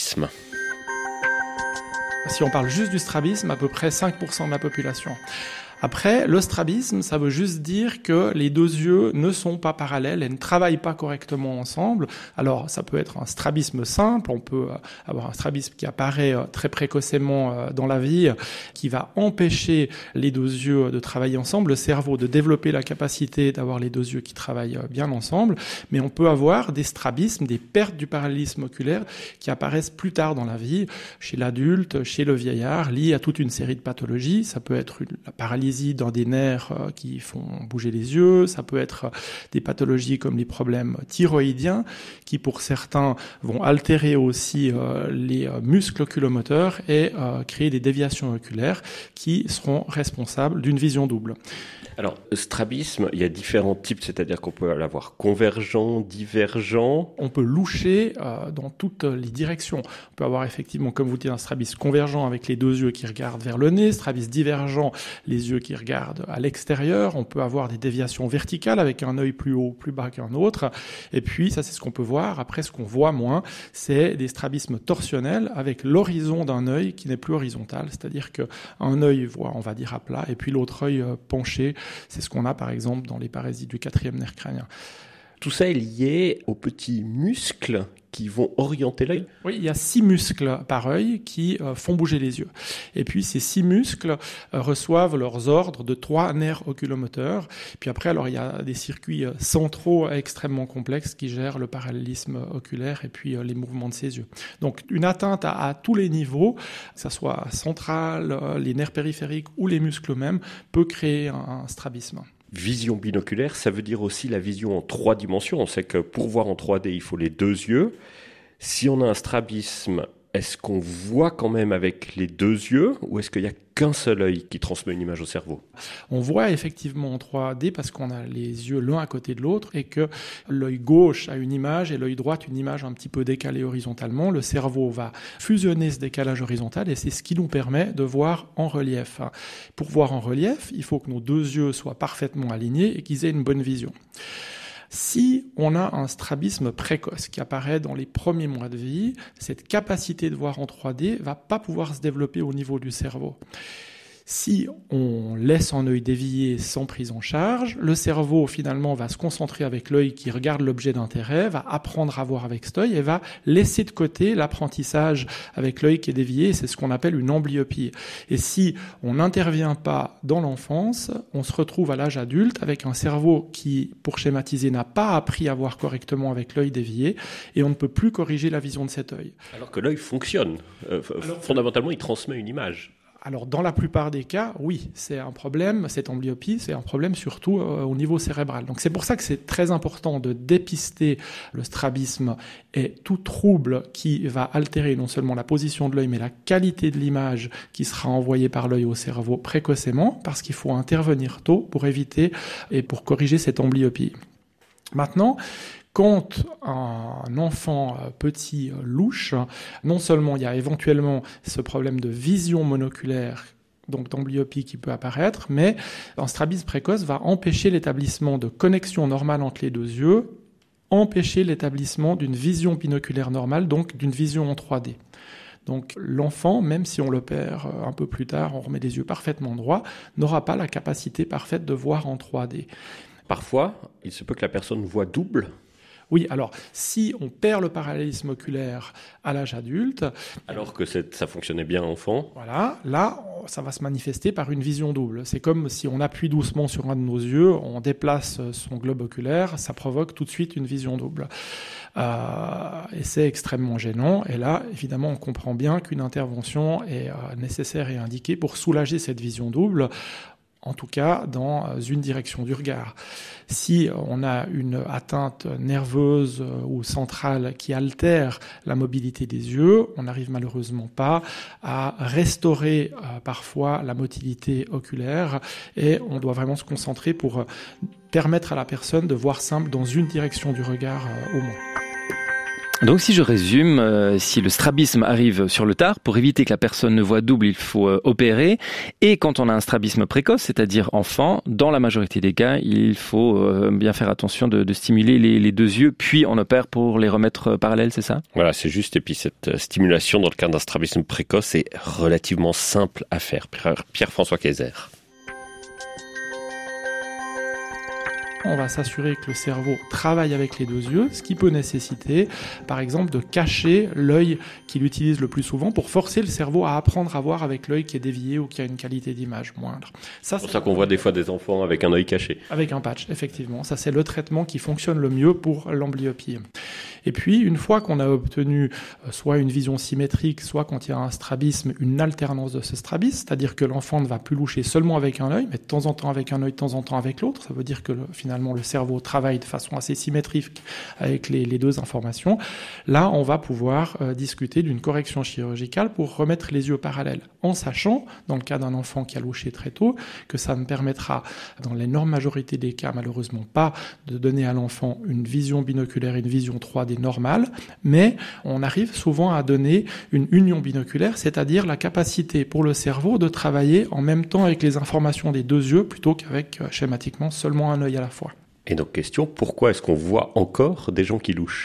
Si on parle juste du strabisme, à peu près 5% de la population. Après, le strabisme, ça veut juste dire que les deux yeux ne sont pas parallèles et ne travaillent pas correctement ensemble. Alors, ça peut être un strabisme simple, on peut avoir un strabisme qui apparaît très précocement dans la vie, qui va empêcher les deux yeux de travailler ensemble, le cerveau de développer la capacité d'avoir les deux yeux qui travaillent bien ensemble. Mais on peut avoir des strabismes, des pertes du parallélisme oculaire qui apparaissent plus tard dans la vie, chez l'adulte, chez le vieillard, liées à toute une série de pathologies. Ça peut être la paralysie dans des nerfs qui font bouger les yeux, ça peut être des pathologies comme les problèmes thyroïdiens qui pour certains vont altérer aussi les muscles oculomoteurs et créer des déviations oculaires qui seront responsables d'une vision double. Alors, le strabisme, il y a différents types, c'est-à-dire qu'on peut l'avoir convergent, divergent. On peut loucher dans toutes les directions. On peut avoir effectivement, comme vous dites, un strabisme convergent avec les deux yeux qui regardent vers le nez, strabisme divergent, les yeux qui regardent à l'extérieur. On peut avoir des déviations verticales avec un œil plus haut, plus bas qu'un autre. Et puis, ça, c'est ce qu'on peut voir. Après, ce qu'on voit moins, c'est des strabismes torsionnels avec l'horizon d'un œil qui n'est plus horizontal. C'est-à-dire qu'un œil voit, on va dire, à plat, et puis l'autre œil penché. C'est ce qu'on a, par exemple, dans les parasites du 4e nerf crânien. Tout ça est lié aux petits muscles qui vont orienter l'œil. Oui, il y a 6 muscles par œil qui font bouger les yeux. Et puis ces 6 muscles reçoivent leurs ordres de 3 nerfs oculomoteurs. Puis après, alors il y a des circuits centraux extrêmement complexes qui gèrent le parallélisme oculaire et puis les mouvements de ses yeux. Donc une atteinte à tous les niveaux, que ce soit central, les nerfs périphériques ou les muscles eux-mêmes, peut créer un strabisme. Vision binoculaire, ça veut dire aussi la vision en 3 dimensions. On sait que pour voir en 3D, il faut les 2 yeux. Si on a un strabisme, est-ce qu'on voit quand même avec les 2 yeux ou est-ce qu'il n'y a qu'un seul œil qui transmet une image au cerveau? On voit effectivement en 3D parce qu'on a les yeux l'un à côté de l'autre et que l'œil gauche a une image et l'œil droit une image un petit peu décalée horizontalement. Le cerveau va fusionner ce décalage horizontal et c'est ce qui nous permet de voir en relief. Pour voir en relief, il faut que nos 2 yeux soient parfaitement alignés et qu'ils aient une bonne vision. Si on a un strabisme précoce qui apparaît dans les premiers mois de vie, cette capacité de voir en 3D va pas pouvoir se développer au niveau du cerveau. Si on laisse un œil dévié sans prise en charge, le cerveau finalement va se concentrer avec l'œil qui regarde l'objet d'intérêt, va apprendre à voir avec cet œil et va laisser de côté l'apprentissage avec l'œil qui est dévié. C'est ce qu'on appelle une amblyopie. Et si on n'intervient pas dans l'enfance, on se retrouve à l'âge adulte avec un cerveau qui, pour schématiser, n'a pas appris à voir correctement avec l'œil dévié et on ne peut plus corriger la vision de cet œil. Alors que l'œil fonctionne. Fondamentalement, il transmet une image. Alors, dans la plupart des cas, oui, c'est un problème, cette amblyopie, c'est un problème surtout au niveau cérébral. Donc, c'est pour ça que c'est très important de dépister le strabisme et tout trouble qui va altérer non seulement la position de l'œil, mais la qualité de l'image qui sera envoyée par l'œil au cerveau précocement, parce qu'il faut intervenir tôt pour éviter et pour corriger cette amblyopie. Maintenant, quand un enfant petit louche, non seulement il y a éventuellement ce problème de vision monoculaire, donc d'amblyopie qui peut apparaître, mais un strabisme précoce va empêcher l'établissement de connexion normale entre les 2 yeux, empêcher l'établissement d'une vision binoculaire normale, donc d'une vision en 3D. Donc l'enfant, même si on le perd un peu plus tard, on remet les yeux parfaitement droits, n'aura pas la capacité parfaite de voir en 3D. Parfois, il se peut que la personne voit double. Oui, alors, si on perd le parallélisme oculaire à l'âge adulte... Alors que ça fonctionnait bien enfant. Voilà, là, ça va se manifester par une vision double. C'est comme si on appuie doucement sur un de nos yeux, on déplace son globe oculaire, ça provoque tout de suite une vision double. Et c'est extrêmement gênant. Et là, évidemment, on comprend bien qu'une intervention est nécessaire et indiquée pour soulager cette vision double, en tout cas dans une direction du regard. Si on a une atteinte nerveuse ou centrale qui altère la mobilité des yeux, on n'arrive malheureusement pas à restaurer parfois la motilité oculaire et on doit vraiment se concentrer pour permettre à la personne de voir simple dans une direction du regard au moins. Donc si je résume, si le strabisme arrive sur le tard, pour éviter que la personne ne voit double, il faut opérer. Et quand on a un strabisme précoce, c'est-à-dire enfant, dans la majorité des cas, il faut bien faire attention de stimuler les 2 yeux, puis on opère pour les remettre parallèles, c'est ça? Voilà, c'est juste. Et puis cette stimulation dans le cas d'un strabisme précoce est relativement simple à faire. Pierre-François Kayser. On va s'assurer que le cerveau travaille avec les 2 yeux, ce qui peut nécessiter, par exemple, de cacher l'œil qu'il utilise le plus souvent pour forcer le cerveau à apprendre à voir avec l'œil qui est dévié ou qui a une qualité d'image moindre. C'est pour ça qu'on voit des fois des enfants avec un œil caché. Avec un patch, effectivement. Ça, c'est le traitement qui fonctionne le mieux pour l'amblyopie. Et puis, une fois qu'on a obtenu soit une vision symétrique, soit quand il y a un strabisme, une alternance de ce strabisme, c'est-à-dire que l'enfant ne va plus loucher seulement avec un œil, mais de temps en temps avec un œil, de temps en temps avec l'autre, ça veut dire que finalement, finalement le cerveau travaille de façon assez symétrique avec les deux informations. Là, on va pouvoir discuter d'une correction chirurgicale pour remettre les yeux parallèles, en sachant, dans le cas d'un enfant qui a louché très tôt, que ça ne permettra, dans l'énorme majorité des cas, malheureusement pas, de donner à l'enfant une vision binoculaire, une vision 3D normale, mais on arrive souvent à donner une union binoculaire, c'est-à-dire la capacité pour le cerveau de travailler en même temps avec les informations des deux yeux plutôt qu'avec schématiquement seulement un œil à la fois. Et donc question, pourquoi est-ce qu'on voit encore des gens qui louchent ?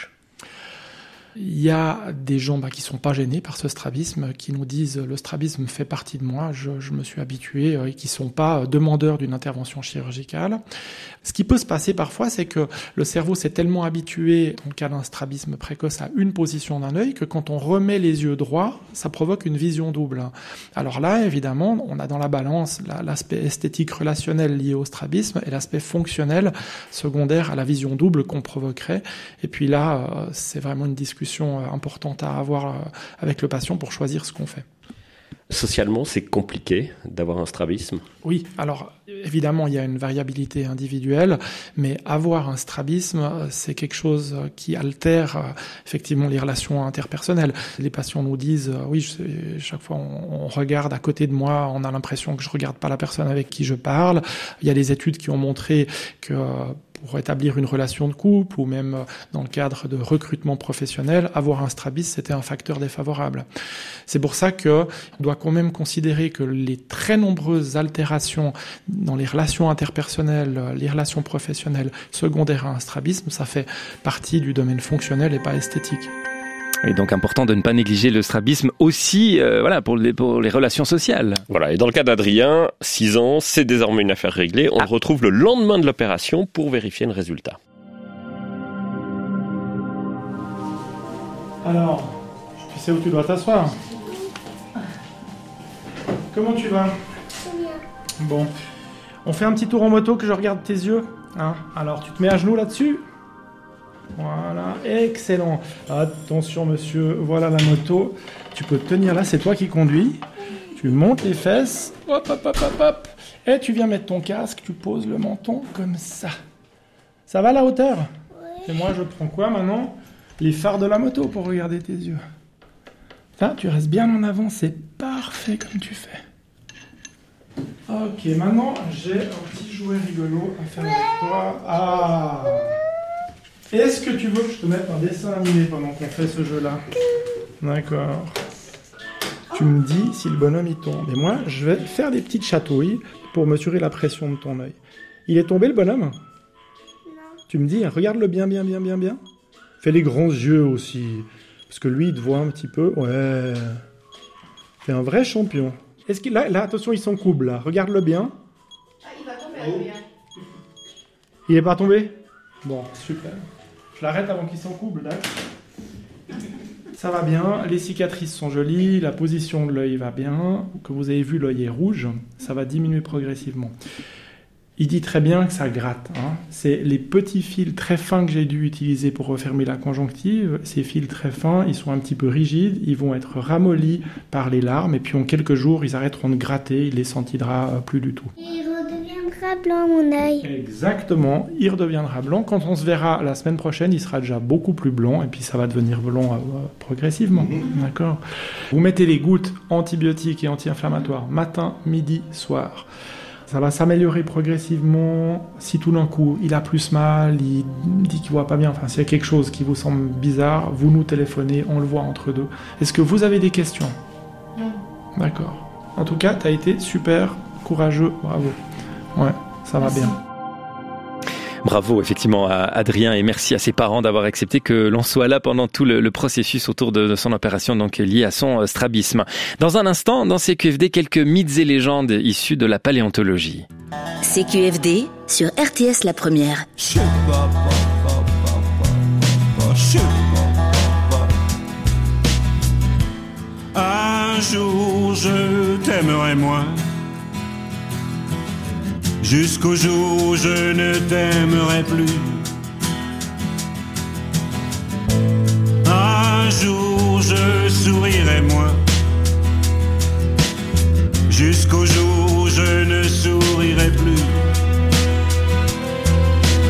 Il y a des gens qui sont pas gênés par ce strabisme, qui nous disent le strabisme fait partie de moi, je me suis habitué, et qui sont pas demandeurs d'une intervention chirurgicale. Ce qui peut se passer parfois, c'est que le cerveau s'est tellement habitué, dans le cas d'un strabisme précoce, à une position d'un œil, que quand on remet les yeux droits, ça provoque une vision double. Alors là, évidemment, on a dans la balance l'aspect esthétique relationnel lié au strabisme et l'aspect fonctionnel secondaire à la vision double qu'on provoquerait. Et puis là, c'est vraiment une discussion importante à avoir avec le patient pour choisir ce qu'on fait. Socialement, c'est compliqué d'avoir un strabisme ? Oui, alors évidemment, il y a une variabilité individuelle, mais avoir un strabisme, c'est quelque chose qui altère effectivement les relations interpersonnelles. Les patients nous disent, oui, chaque fois on regarde à côté de moi, on a l'impression que je regarde pas la personne avec qui je parle. Il y a des études qui ont montré que pour établir une relation de couple ou même dans le cadre de recrutement professionnel, avoir un strabisme, c'était un facteur défavorable. C'est pour ça que on doit quand même considérer que les très nombreuses altérations dans les relations interpersonnelles, les relations professionnelles secondaires à un strabisme, ça fait partie du domaine fonctionnel et pas esthétique. Et donc important de ne pas négliger le strabisme aussi pour les relations sociales. Voilà, et dans le cas d'Adrien, 6 ans, c'est désormais une affaire réglée. On le retrouve le lendemain de l'opération pour vérifier le résultat. Alors, tu sais où tu dois t'asseoir ? Comment tu vas ? Bon, on fait un petit tour en moto que je regarde tes yeux. Alors, tu te mets à genoux là-dessus ? Voilà, excellent. Attention monsieur, voilà la moto. Tu peux te tenir là, c'est toi qui conduis. Tu montes les fesses, hop, hop, hop, hop, hop. Et tu viens mettre ton casque, tu poses le menton comme ça. Ça va la hauteur ? Et moi je prends quoi maintenant ? Les phares de la moto pour regarder tes yeux. Là, tu restes bien en avant, c'est parfait comme tu fais. Ok, maintenant j'ai un petit jouet rigolo à faire avec toi. Est-ce que tu veux que je te mette un dessin animé pendant qu'on fait ce jeu-là ? D'accord. Tu me dis si le bonhomme il tombe. Et moi, je vais faire des petites chatouilles pour mesurer la pression de ton œil. Il est tombé le bonhomme ? Non. Tu me dis, regarde-le bien, bien, bien, bien, bien. Fais les grands yeux aussi. Parce que lui, il te voit un petit peu. Ouais. T'es un vrai champion. Est-ce qu'il... Là, attention, il s'encouble, là. Regarde-le bien. Il va tomber, Adrien. Il est pas tombé ? Bon, super. Je l'arrête avant qu'il s'encouble, d'accord ? Ça va bien, les cicatrices sont jolies, la position de l'œil va bien. Que vous avez vu, l'œil est rouge, ça va diminuer progressivement. Il dit très bien que ça gratte. C'est les petits fils très fins que j'ai dû utiliser pour refermer la conjonctive. Ces fils très fins, ils sont un petit peu rigides, ils vont être ramollis par les larmes et puis en quelques jours, ils arrêteront de gratter, il les sentira plus du tout. Il redeviendra blanc, mon œil. Exactement, il redeviendra blanc. Quand on se verra la semaine prochaine, il sera déjà beaucoup plus blanc et puis ça va devenir blanc progressivement. D'accord ? Vous mettez les gouttes antibiotiques et anti-inflammatoires matin, midi, soir. Ça va s'améliorer progressivement. Si tout d'un coup, il a plus mal, il dit qu'il voit pas bien, s'il y a quelque chose qui vous semble bizarre, vous nous téléphonez, on le voit entre deux. Est-ce que vous avez des questions ? Non. D'accord. En tout cas, t'as été super courageux, bravo. Ouais, ça va bien. Bravo effectivement à Adrien et merci à ses parents d'avoir accepté que l'on soit là pendant tout le processus autour de son opération donc liée à son strabisme. Dans un instant, dans CQFD, quelques mythes et légendes issus de la paléontologie. CQFD sur RTS La Première. Un jour je t'aimerai moins, jusqu'au jour où je ne t'aimerai plus. Un jour je sourirai moins, jusqu'au jour où je ne sourirai plus.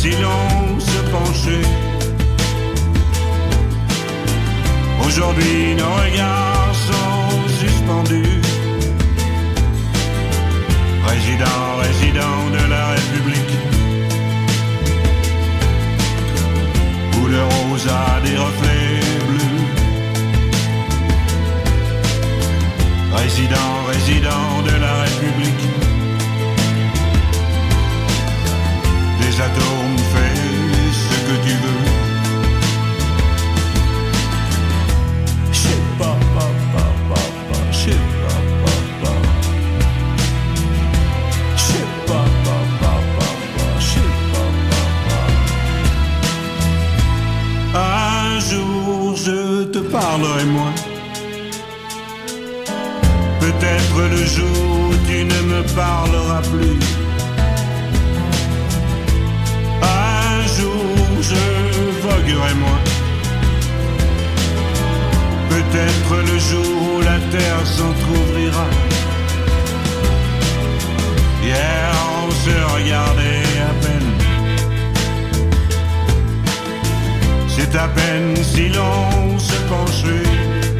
si l'on se penchait. Aujourd'hui nos regards sont suspendus. Résident de la République, où le rose a des reflets bleus. Résident de la République, des atomes fais ce que tu veux. Je sais pas, je sais pas. Un jour je te parlerai moins. Peut-être le jour où tu ne me parleras plus. Un jour je voguerai moins. Peut-être le jour où la terre s'entr'ouvrira. Hier on se regardait à peine. C'est à peine si l'on se penchait.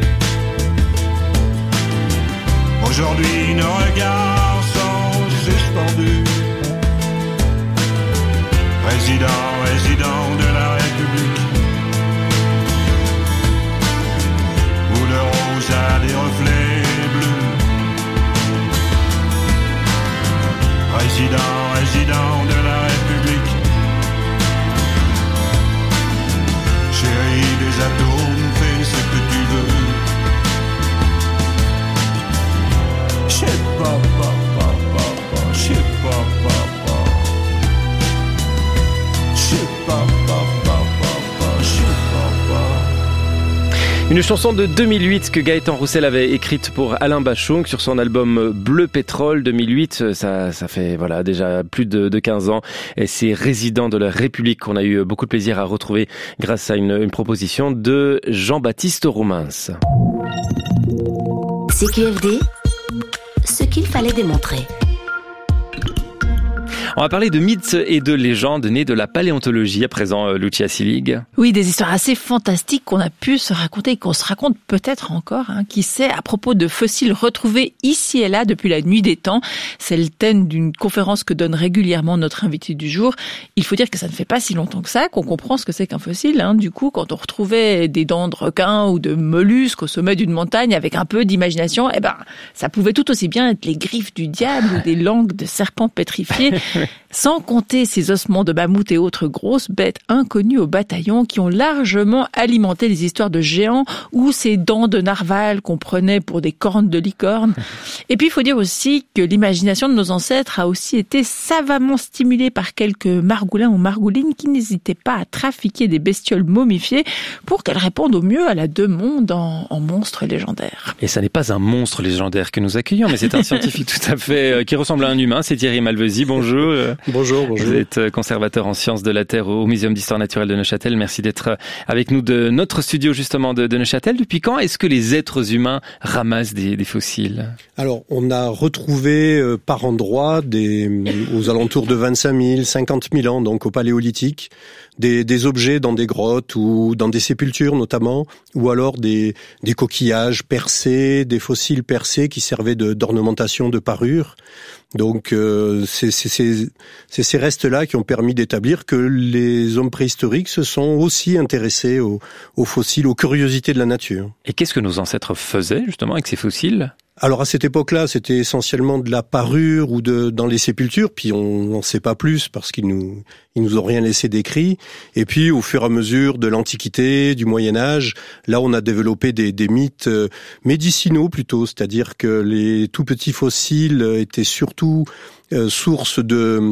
Aujourd'hui nos regards sont suspendus. Résident de la République, où le rose a des reflets bleus. Résident de la République, chérie des atomes, fais ce que tu veux. Je sais pas, je sais pas. Une chanson de 2008 que Gaëtan Roussel avait écrite pour Alain Bachung sur son album Bleu Pétrole 2008. Ça fait voilà déjà plus de 15 ans. Et c'est Résident de la République qu'on a eu beaucoup de plaisir à retrouver grâce à une proposition de Jean-Baptiste Roumens. CQFD, ce qu'il fallait démontrer. On va parler de mythes et de légendes nées de la paléontologie à présent, Lucia Silig. Oui, des histoires assez fantastiques qu'on a pu se raconter et qu'on se raconte peut-être encore, qui sait, à propos de fossiles retrouvés ici et là depuis la nuit des temps. C'est le thème d'une conférence que donne régulièrement notre invité du jour. Il faut dire que ça ne fait pas si longtemps que ça qu'on comprend ce que c'est qu'un fossile. Du coup, quand on retrouvait des dents de requin ou de mollusques au sommet d'une montagne avec un peu d'imagination, ça pouvait tout aussi bien être les griffes du diable ou des langues de serpents pétrifiés. Sans compter ces ossements de mammouth et autres grosses bêtes inconnues au bataillon qui ont largement alimenté les histoires de géants ou ces dents de narval qu'on prenait pour des cornes de licorne. Et puis il faut dire aussi que l'imagination de nos ancêtres a aussi été savamment stimulée par quelques margoulins ou margoulines qui n'hésitaient pas à trafiquer des bestioles momifiées pour qu'elles répondent au mieux à la demande en monstres légendaires. Et ça n'est pas un monstre légendaire que nous accueillons, mais c'est un scientifique tout à fait qui ressemble à un humain. C'est Thierry Malvezy. Bonjour. Bonjour. Vous êtes conservateur en sciences de la Terre au Muséum d'Histoire Naturelle de Neuchâtel. Merci d'être avec nous de notre studio justement de Neuchâtel. Depuis quand est-ce que les êtres humains ramassent des fossiles ? Alors, on a retrouvé par endroits aux alentours de 25 000, 50 000 ans, donc au Paléolithique, des objets dans des grottes ou dans des sépultures notamment, ou alors des coquillages percés, des fossiles percés qui servaient d'ornementation de parures. Donc c'est ces restes-là qui ont permis d'établir que les hommes préhistoriques se sont aussi intéressés aux fossiles, aux curiosités de la nature. Et qu'est-ce que nos ancêtres faisaient justement avec ces fossiles ? Alors à cette époque-là, c'était essentiellement de la parure ou dans les sépultures, puis on n'en sait pas plus parce qu'ils nous ont rien laissé d'écrit. Et puis au fur et à mesure de l'Antiquité, du Moyen-Âge, là on a développé des mythes médicinaux plutôt, c'est-à-dire que les tout petits fossiles étaient surtout source de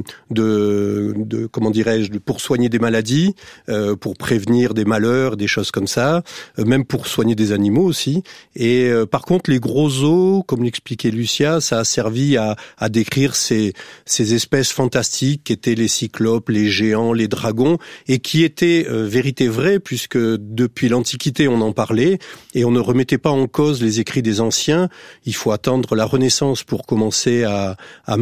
comment dirais-je, pour soigner des maladies, pour prévenir des malheurs, des choses comme ça, même pour soigner des animaux aussi. Et par contre, les gros os, comme l'expliquait Lucia, ça a servi à décrire ces espèces fantastiques qui étaient les cyclopes, les géants, les dragons, et qui étaient vérité vraie puisque depuis l'Antiquité on en parlait et on ne remettait pas en cause les écrits des anciens. Il faut attendre la Renaissance pour commencer à mettre en cause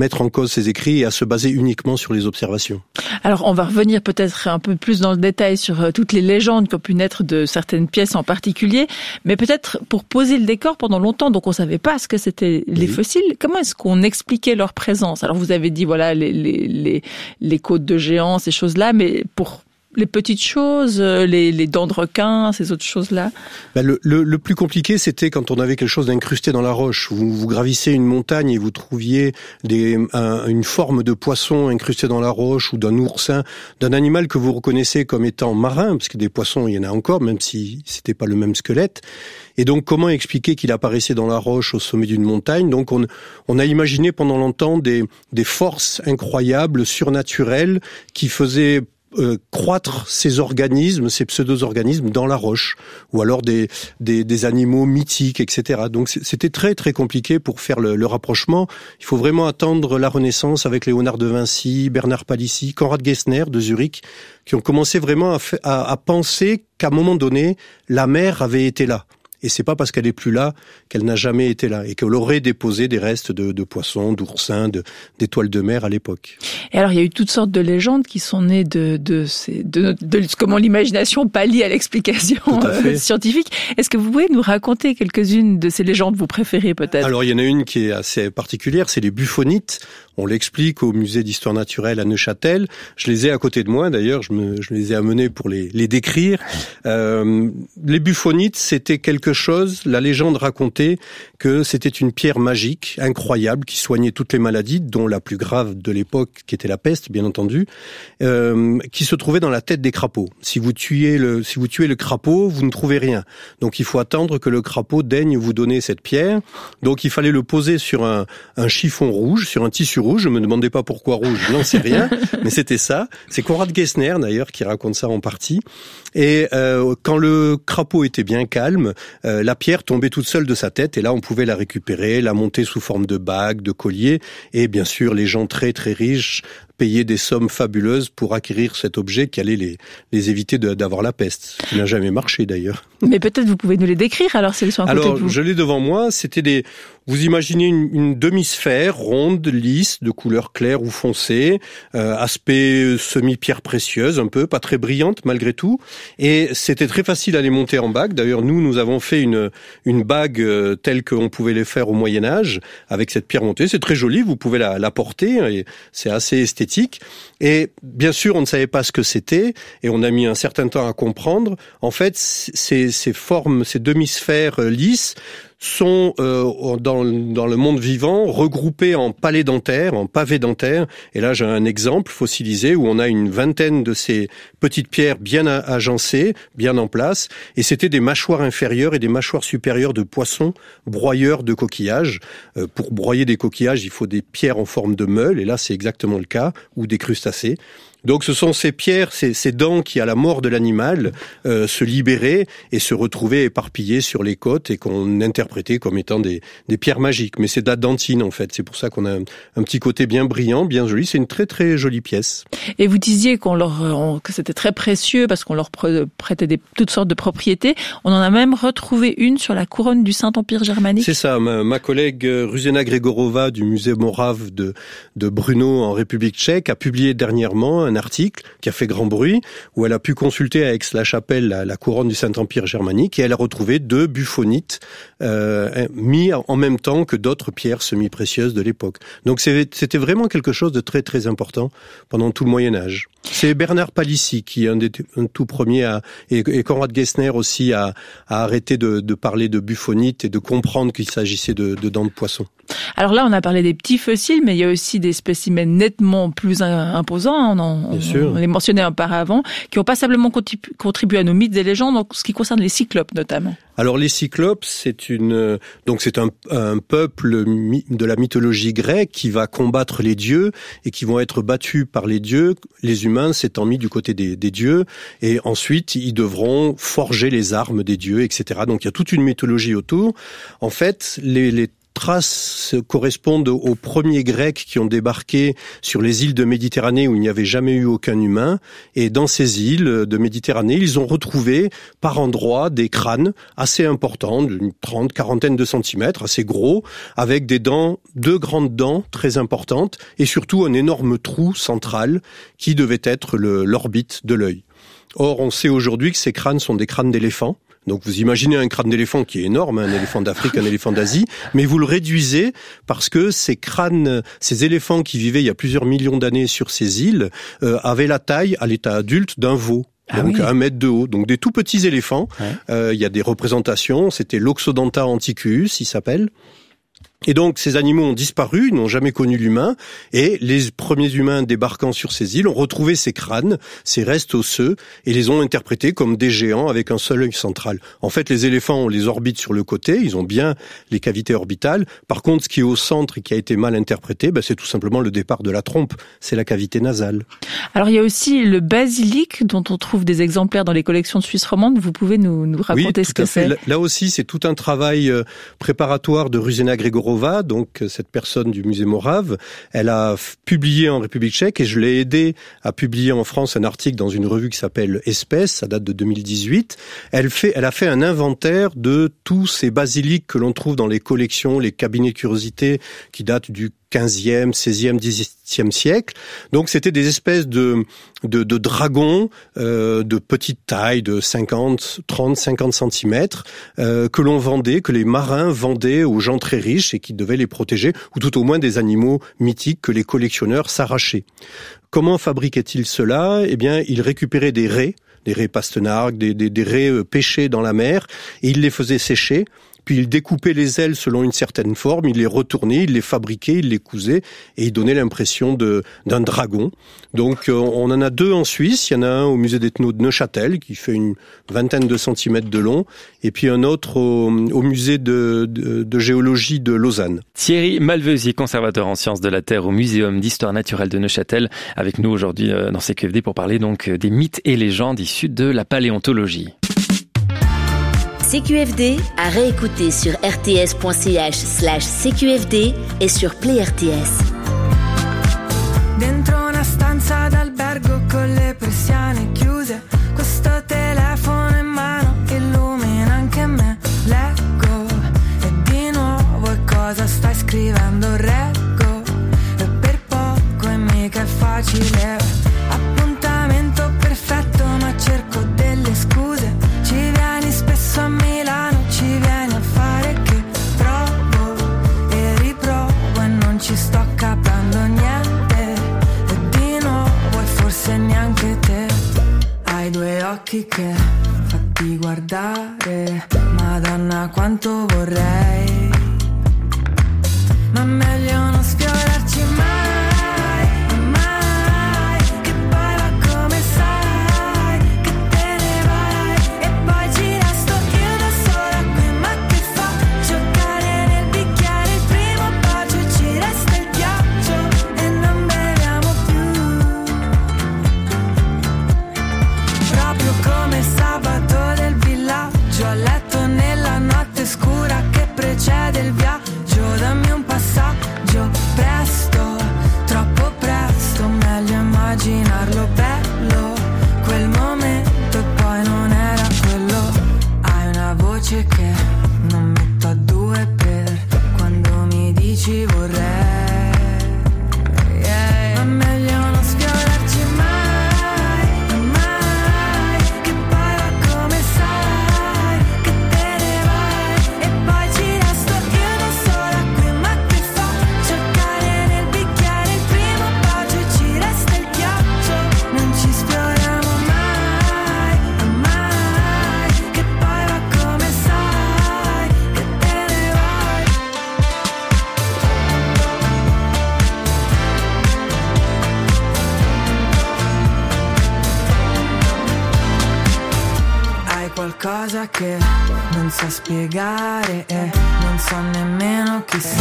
compose ses écrits et à se baser uniquement sur les observations. Alors, on va revenir peut-être un peu plus dans le détail sur toutes les légendes qui ont pu naître de certaines pièces en particulier, mais peut-être pour poser le décor pendant longtemps, donc on savait pas ce que c'était les fossiles. Comment est-ce qu'on expliquait leur présence? Alors, vous avez dit, voilà, les côtes de géants, ces choses-là, mais pour les petites choses, les dents de requin, ces autres choses-là? Le plus compliqué, c'était quand on avait quelque chose d'incrusté dans la roche. Vous gravissiez une montagne et vous trouviez une forme de poisson incrustée dans la roche, ou d'un oursin, d'un animal que vous reconnaissez comme étant marin, parce que des poissons, il y en a encore, même si c'était pas le même squelette. Et donc, comment expliquer qu'il apparaissait dans la roche au sommet d'une montagne? Donc, on a imaginé pendant longtemps des forces incroyables, surnaturelles, qui faisaient croître ces organismes, ces pseudo-organismes dans la roche, ou alors des animaux mythiques, etc. Donc c'était très très compliqué pour faire le rapprochement. Il faut vraiment attendre la Renaissance avec Léonard de Vinci, Bernard Palissy, Konrad Gessner de Zurich, qui ont commencé vraiment à penser qu'à un moment donné, la mer avait été là. Et c'est pas parce qu'elle est plus là qu'elle n'a jamais été là, et qu'elle aurait déposé des restes de poissons, d'oursins, d'étoiles de mer à l'époque. Et alors, il y a eu toutes sortes de légendes qui sont nées de comment l'imagination pallie à l'explication scientifique. Est-ce que vous pouvez nous raconter quelques-unes de ces légendes, vous préférez peut-être? Alors, il y en a une qui est assez particulière, c'est les buffonites. On l'explique au musée d'histoire naturelle à Neuchâtel. Je les ai à côté de moi, d'ailleurs, je les ai amenés pour les décrire. Les buffonites, c'était quelque chose, la légende racontait que c'était une pierre magique, incroyable, qui soignait toutes les maladies, dont la plus grave de l'époque, qui était la peste, bien entendu, qui se trouvait dans la tête des crapauds. Si vous tuez le crapaud, vous ne trouvez rien. Donc il faut attendre que le crapaud daigne vous donner cette pierre. Donc il fallait le poser sur un chiffon rouge, sur un tissu rouge. Je me demandais pas pourquoi rouge, je n'en sais rien, mais c'était ça. C'est Konrad Gessner d'ailleurs qui raconte ça en partie. Et quand le crapaud était bien calme, la pierre tombait toute seule de sa tête, et là on pouvait la récupérer, la monter sous forme de bague, de collier, et bien sûr les gens très très riches payer des sommes fabuleuses pour acquérir cet objet qui allait les éviter d'avoir la peste, ce qui n'a jamais marché d'ailleurs. Mais peut-être vous pouvez nous les décrire alors, si elles sont à côté de vous. Alors, je l'ai devant moi, c'était vous imaginez une demi-sphère ronde, lisse, de couleur claire ou foncée, aspect semi-pierre précieuse, un peu, pas très brillante malgré tout, et c'était très facile à les monter en bague. D'ailleurs, nous avons fait une bague telle qu'on pouvait les faire au Moyen-Âge, avec cette pierre montée. C'est très joli, vous pouvez la porter, et c'est assez esthétique. Et bien sûr, on ne savait pas ce que c'était, et on a mis un certain temps à comprendre. En fait, ces formes, ces demi-sphères lisses, sont dans le monde vivant regroupés en palais dentaires, en pavés dentaires. Et là, j'ai un exemple fossilisé où on a une vingtaine de ces petites pierres bien agencées, bien en place. Et c'était des mâchoires inférieures et des mâchoires supérieures de poissons broyeurs de coquillages. Pour broyer des coquillages, il faut des pierres en forme de meule, et là, c'est exactement le cas, ou des crustacés. Donc ce sont ces pierres, ces dents qui, à la mort de l'animal, se libéraient et se retrouvaient éparpillées sur les côtes, et qu'on interprétait comme étant des pierres magiques. Mais c'est de la dentine en fait, c'est pour ça qu'on a un petit côté bien brillant, bien joli. C'est une très très jolie pièce. Et vous disiez que c'était très précieux parce qu'on leur prêtait toutes sortes de propriétés. On en a même retrouvé une sur la couronne du Saint-Empire germanique. C'est ça, ma collègue Ruzena Gregorova du musée Morave de Brno en République tchèque a publié dernièrement un article qui a fait grand bruit, où elle a pu consulter à Aix-la-Chapelle la couronne du Saint-Empire germanique, et elle a retrouvé 2 buffonites mis en même temps que d'autres pierres semi-précieuses de l'époque. Donc c'était vraiment quelque chose de très très important pendant tout le Moyen-Âge. C'est Bernard Palissy qui est un tout premier et Konrad Gessner aussi a arrêté de parler de buffonites et de comprendre qu'il s'agissait de dents de poisson. Alors là, on a parlé des petits fossiles, mais il y a aussi des spécimens nettement plus imposants, on les mentionnait auparavant, qui ont pas simplement contribué à nos mythes et légendes, en ce qui concerne les cyclopes notamment. Alors les cyclopes, c'est un peuple de la mythologie grecque qui va combattre les dieux et qui vont être battus par les dieux, les humains s'étant mis du côté des dieux, et ensuite ils devront forger les armes des dieux, etc. Donc il y a toute une mythologie autour. En fait, les traces correspondent aux premiers Grecs qui ont débarqué sur les îles de Méditerranée où il n'y avait jamais eu aucun humain. Et dans ces îles de Méditerranée, ils ont retrouvé par endroits des crânes assez importants, d'une quarantaine de centimètres, assez gros, avec des dents, 2 grandes dents très importantes, et surtout un énorme trou central qui devait être l'orbite de l'œil. Or, on sait aujourd'hui que ces crânes sont des crânes d'éléphants. Donc vous imaginez un crâne d'éléphant qui est énorme, un éléphant d'Afrique, un éléphant d'Asie, mais vous le réduisez parce que ces crânes, ces éléphants qui vivaient il y a plusieurs millions d'années sur ces îles, avaient la taille à l'état adulte d'un veau. Donc 1 mètre de haut, donc des tout petits éléphants. Il y a des représentations, c'était l'Oxodonta antiquus, il s'appelle. Et donc, ces animaux ont disparu, ils n'ont jamais connu l'humain, et les premiers humains débarquant sur ces îles ont retrouvé ces crânes, ces restes osseux, et les ont interprétés comme des géants avec un seul œil central. En fait, les éléphants ont les orbites sur le côté, ils ont bien les cavités orbitales. Par contre, ce qui est au centre et qui a été mal interprété, c'est tout simplement le départ de la trompe, c'est la cavité nasale. Alors, il y a aussi le basilic, dont on trouve des exemplaires dans les collections de Suisse romande. Vous pouvez nous raconter ce que c'est ? Là aussi, c'est tout un travail préparatoire de Ruzena Gregorova, donc cette personne du musée Morave. Elle a publié en République tchèque et je l'ai aidé à publier en France un article dans une revue qui s'appelle Espèces, ça date de 2018. Elle a fait un inventaire de tous ces basiliques que l'on trouve dans les collections, les cabinets de curiosités qui datent du 15e, 16e, 17e siècle. Donc c'était des espèces de dragons de petite taille, de 50 centimètres, que l'on vendait, que les marins vendaient aux gens très riches et qui devaient les protéger, ou tout au moins des animaux mythiques que les collectionneurs s'arrachaient. Comment fabriquaient-ils cela ? Eh bien, ils récupéraient des raies pastenargues, des raies pêchées dans la mer, et ils les faisaient sécher. Puis il découpait les ailes selon une certaine forme, il les retournait, il les fabriquait, il les cousait, et il donnait l'impression d'un dragon. Donc on en a 2 en Suisse, il y en a un au musée d'ethno de Neuchâtel, qui fait une 20aine de centimètres de long, et puis un autre au musée de géologie de Lausanne. Thierry Malvesier, conservateur en sciences de la Terre au Muséum d'histoire naturelle de Neuchâtel, avec nous aujourd'hui dans CQFD pour parler donc des mythes et légendes issus de la paléontologie. CQFD à réécouter sur rts.ch/CQFD et sur Play RTS. Dentro una stanza d'albergo con le persiane chiuse, questo telefono in mano illumina anche me. Leggo e di nuovo e cosa stai scrivendo? Reggo e per poco e mica è facile. Appuntamento perfetto ma cerco delle scuse. Ci vieni spesso a Milano, ci vieni a fare che provo e riprovo e non ci sto capendo niente. E di nuovo e forse neanche te. Hai 2 occhi che fatti guardare, Madonna quanto vorrei. Ma meglio non sfiorarci mai. Scura che precede il viaggio, dammi un passaggio presto, troppo presto, meglio immaginarlo bello, quel momento e poi non era quello. Hai una voce che non metto a 2 per quando mi dici vorrei, ma meglio non sfiorarci mai. Qualcosa che non so spiegare e non so nemmeno chi sei,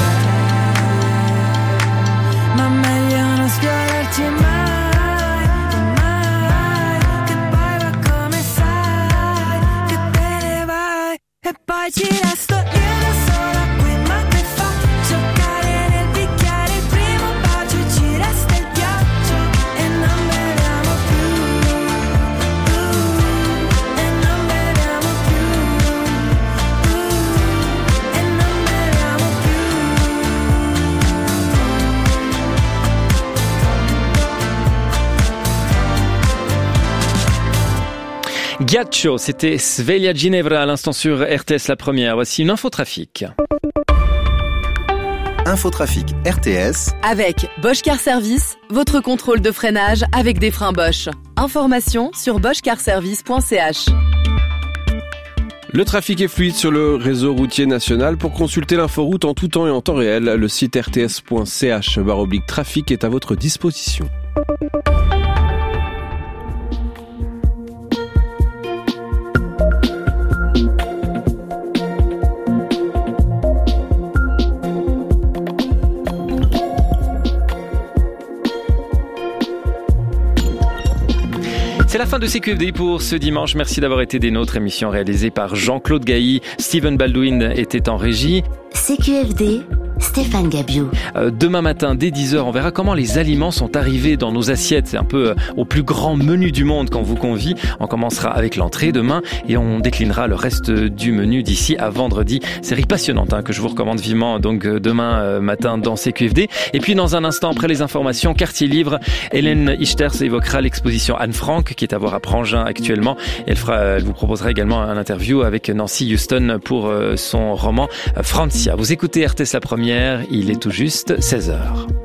ma meglio non sfiorarci mai, mai, che poi va come sai, che te ne vai e poi ci resto io da sola qui, ma che fa? Ghiaccio, c'était Sveglia Ginevra à l'instant sur RTS La Première. Voici une infotrafic. Infotrafic RTS avec Bosch Car Service, votre contrôle de freinage avec des freins Bosch. Information sur boschcarservice.ch. Le trafic est fluide sur le réseau routier national. Pour consulter l'inforoute en tout temps et en temps réel, le site rts.ch/trafic est à votre disposition. C'est la fin de CQFD pour ce dimanche. Merci d'avoir été des nôtres. Émission réalisée par Jean-Claude Gailly. Steven Baldwin était en régie. CQFD, Stéphane Gabiou. Demain matin, dès 10h, on verra comment les aliments sont arrivés dans nos assiettes. C'est un peu au plus grand menu du monde qu'on vous convie. On commencera avec l'entrée demain et on déclinera le reste du menu d'ici à vendredi. Série passionnante que je vous recommande vivement donc demain matin dans CQFD. Et puis dans un instant, après les informations, Quartier Livre, Hélène Ichters évoquera l'exposition Anne Frank qui est à voir à Prangin actuellement. Elle vous proposera également un interview avec Nancy Houston pour son roman Francia. Vous écoutez RTS La Première, il est tout juste 16h.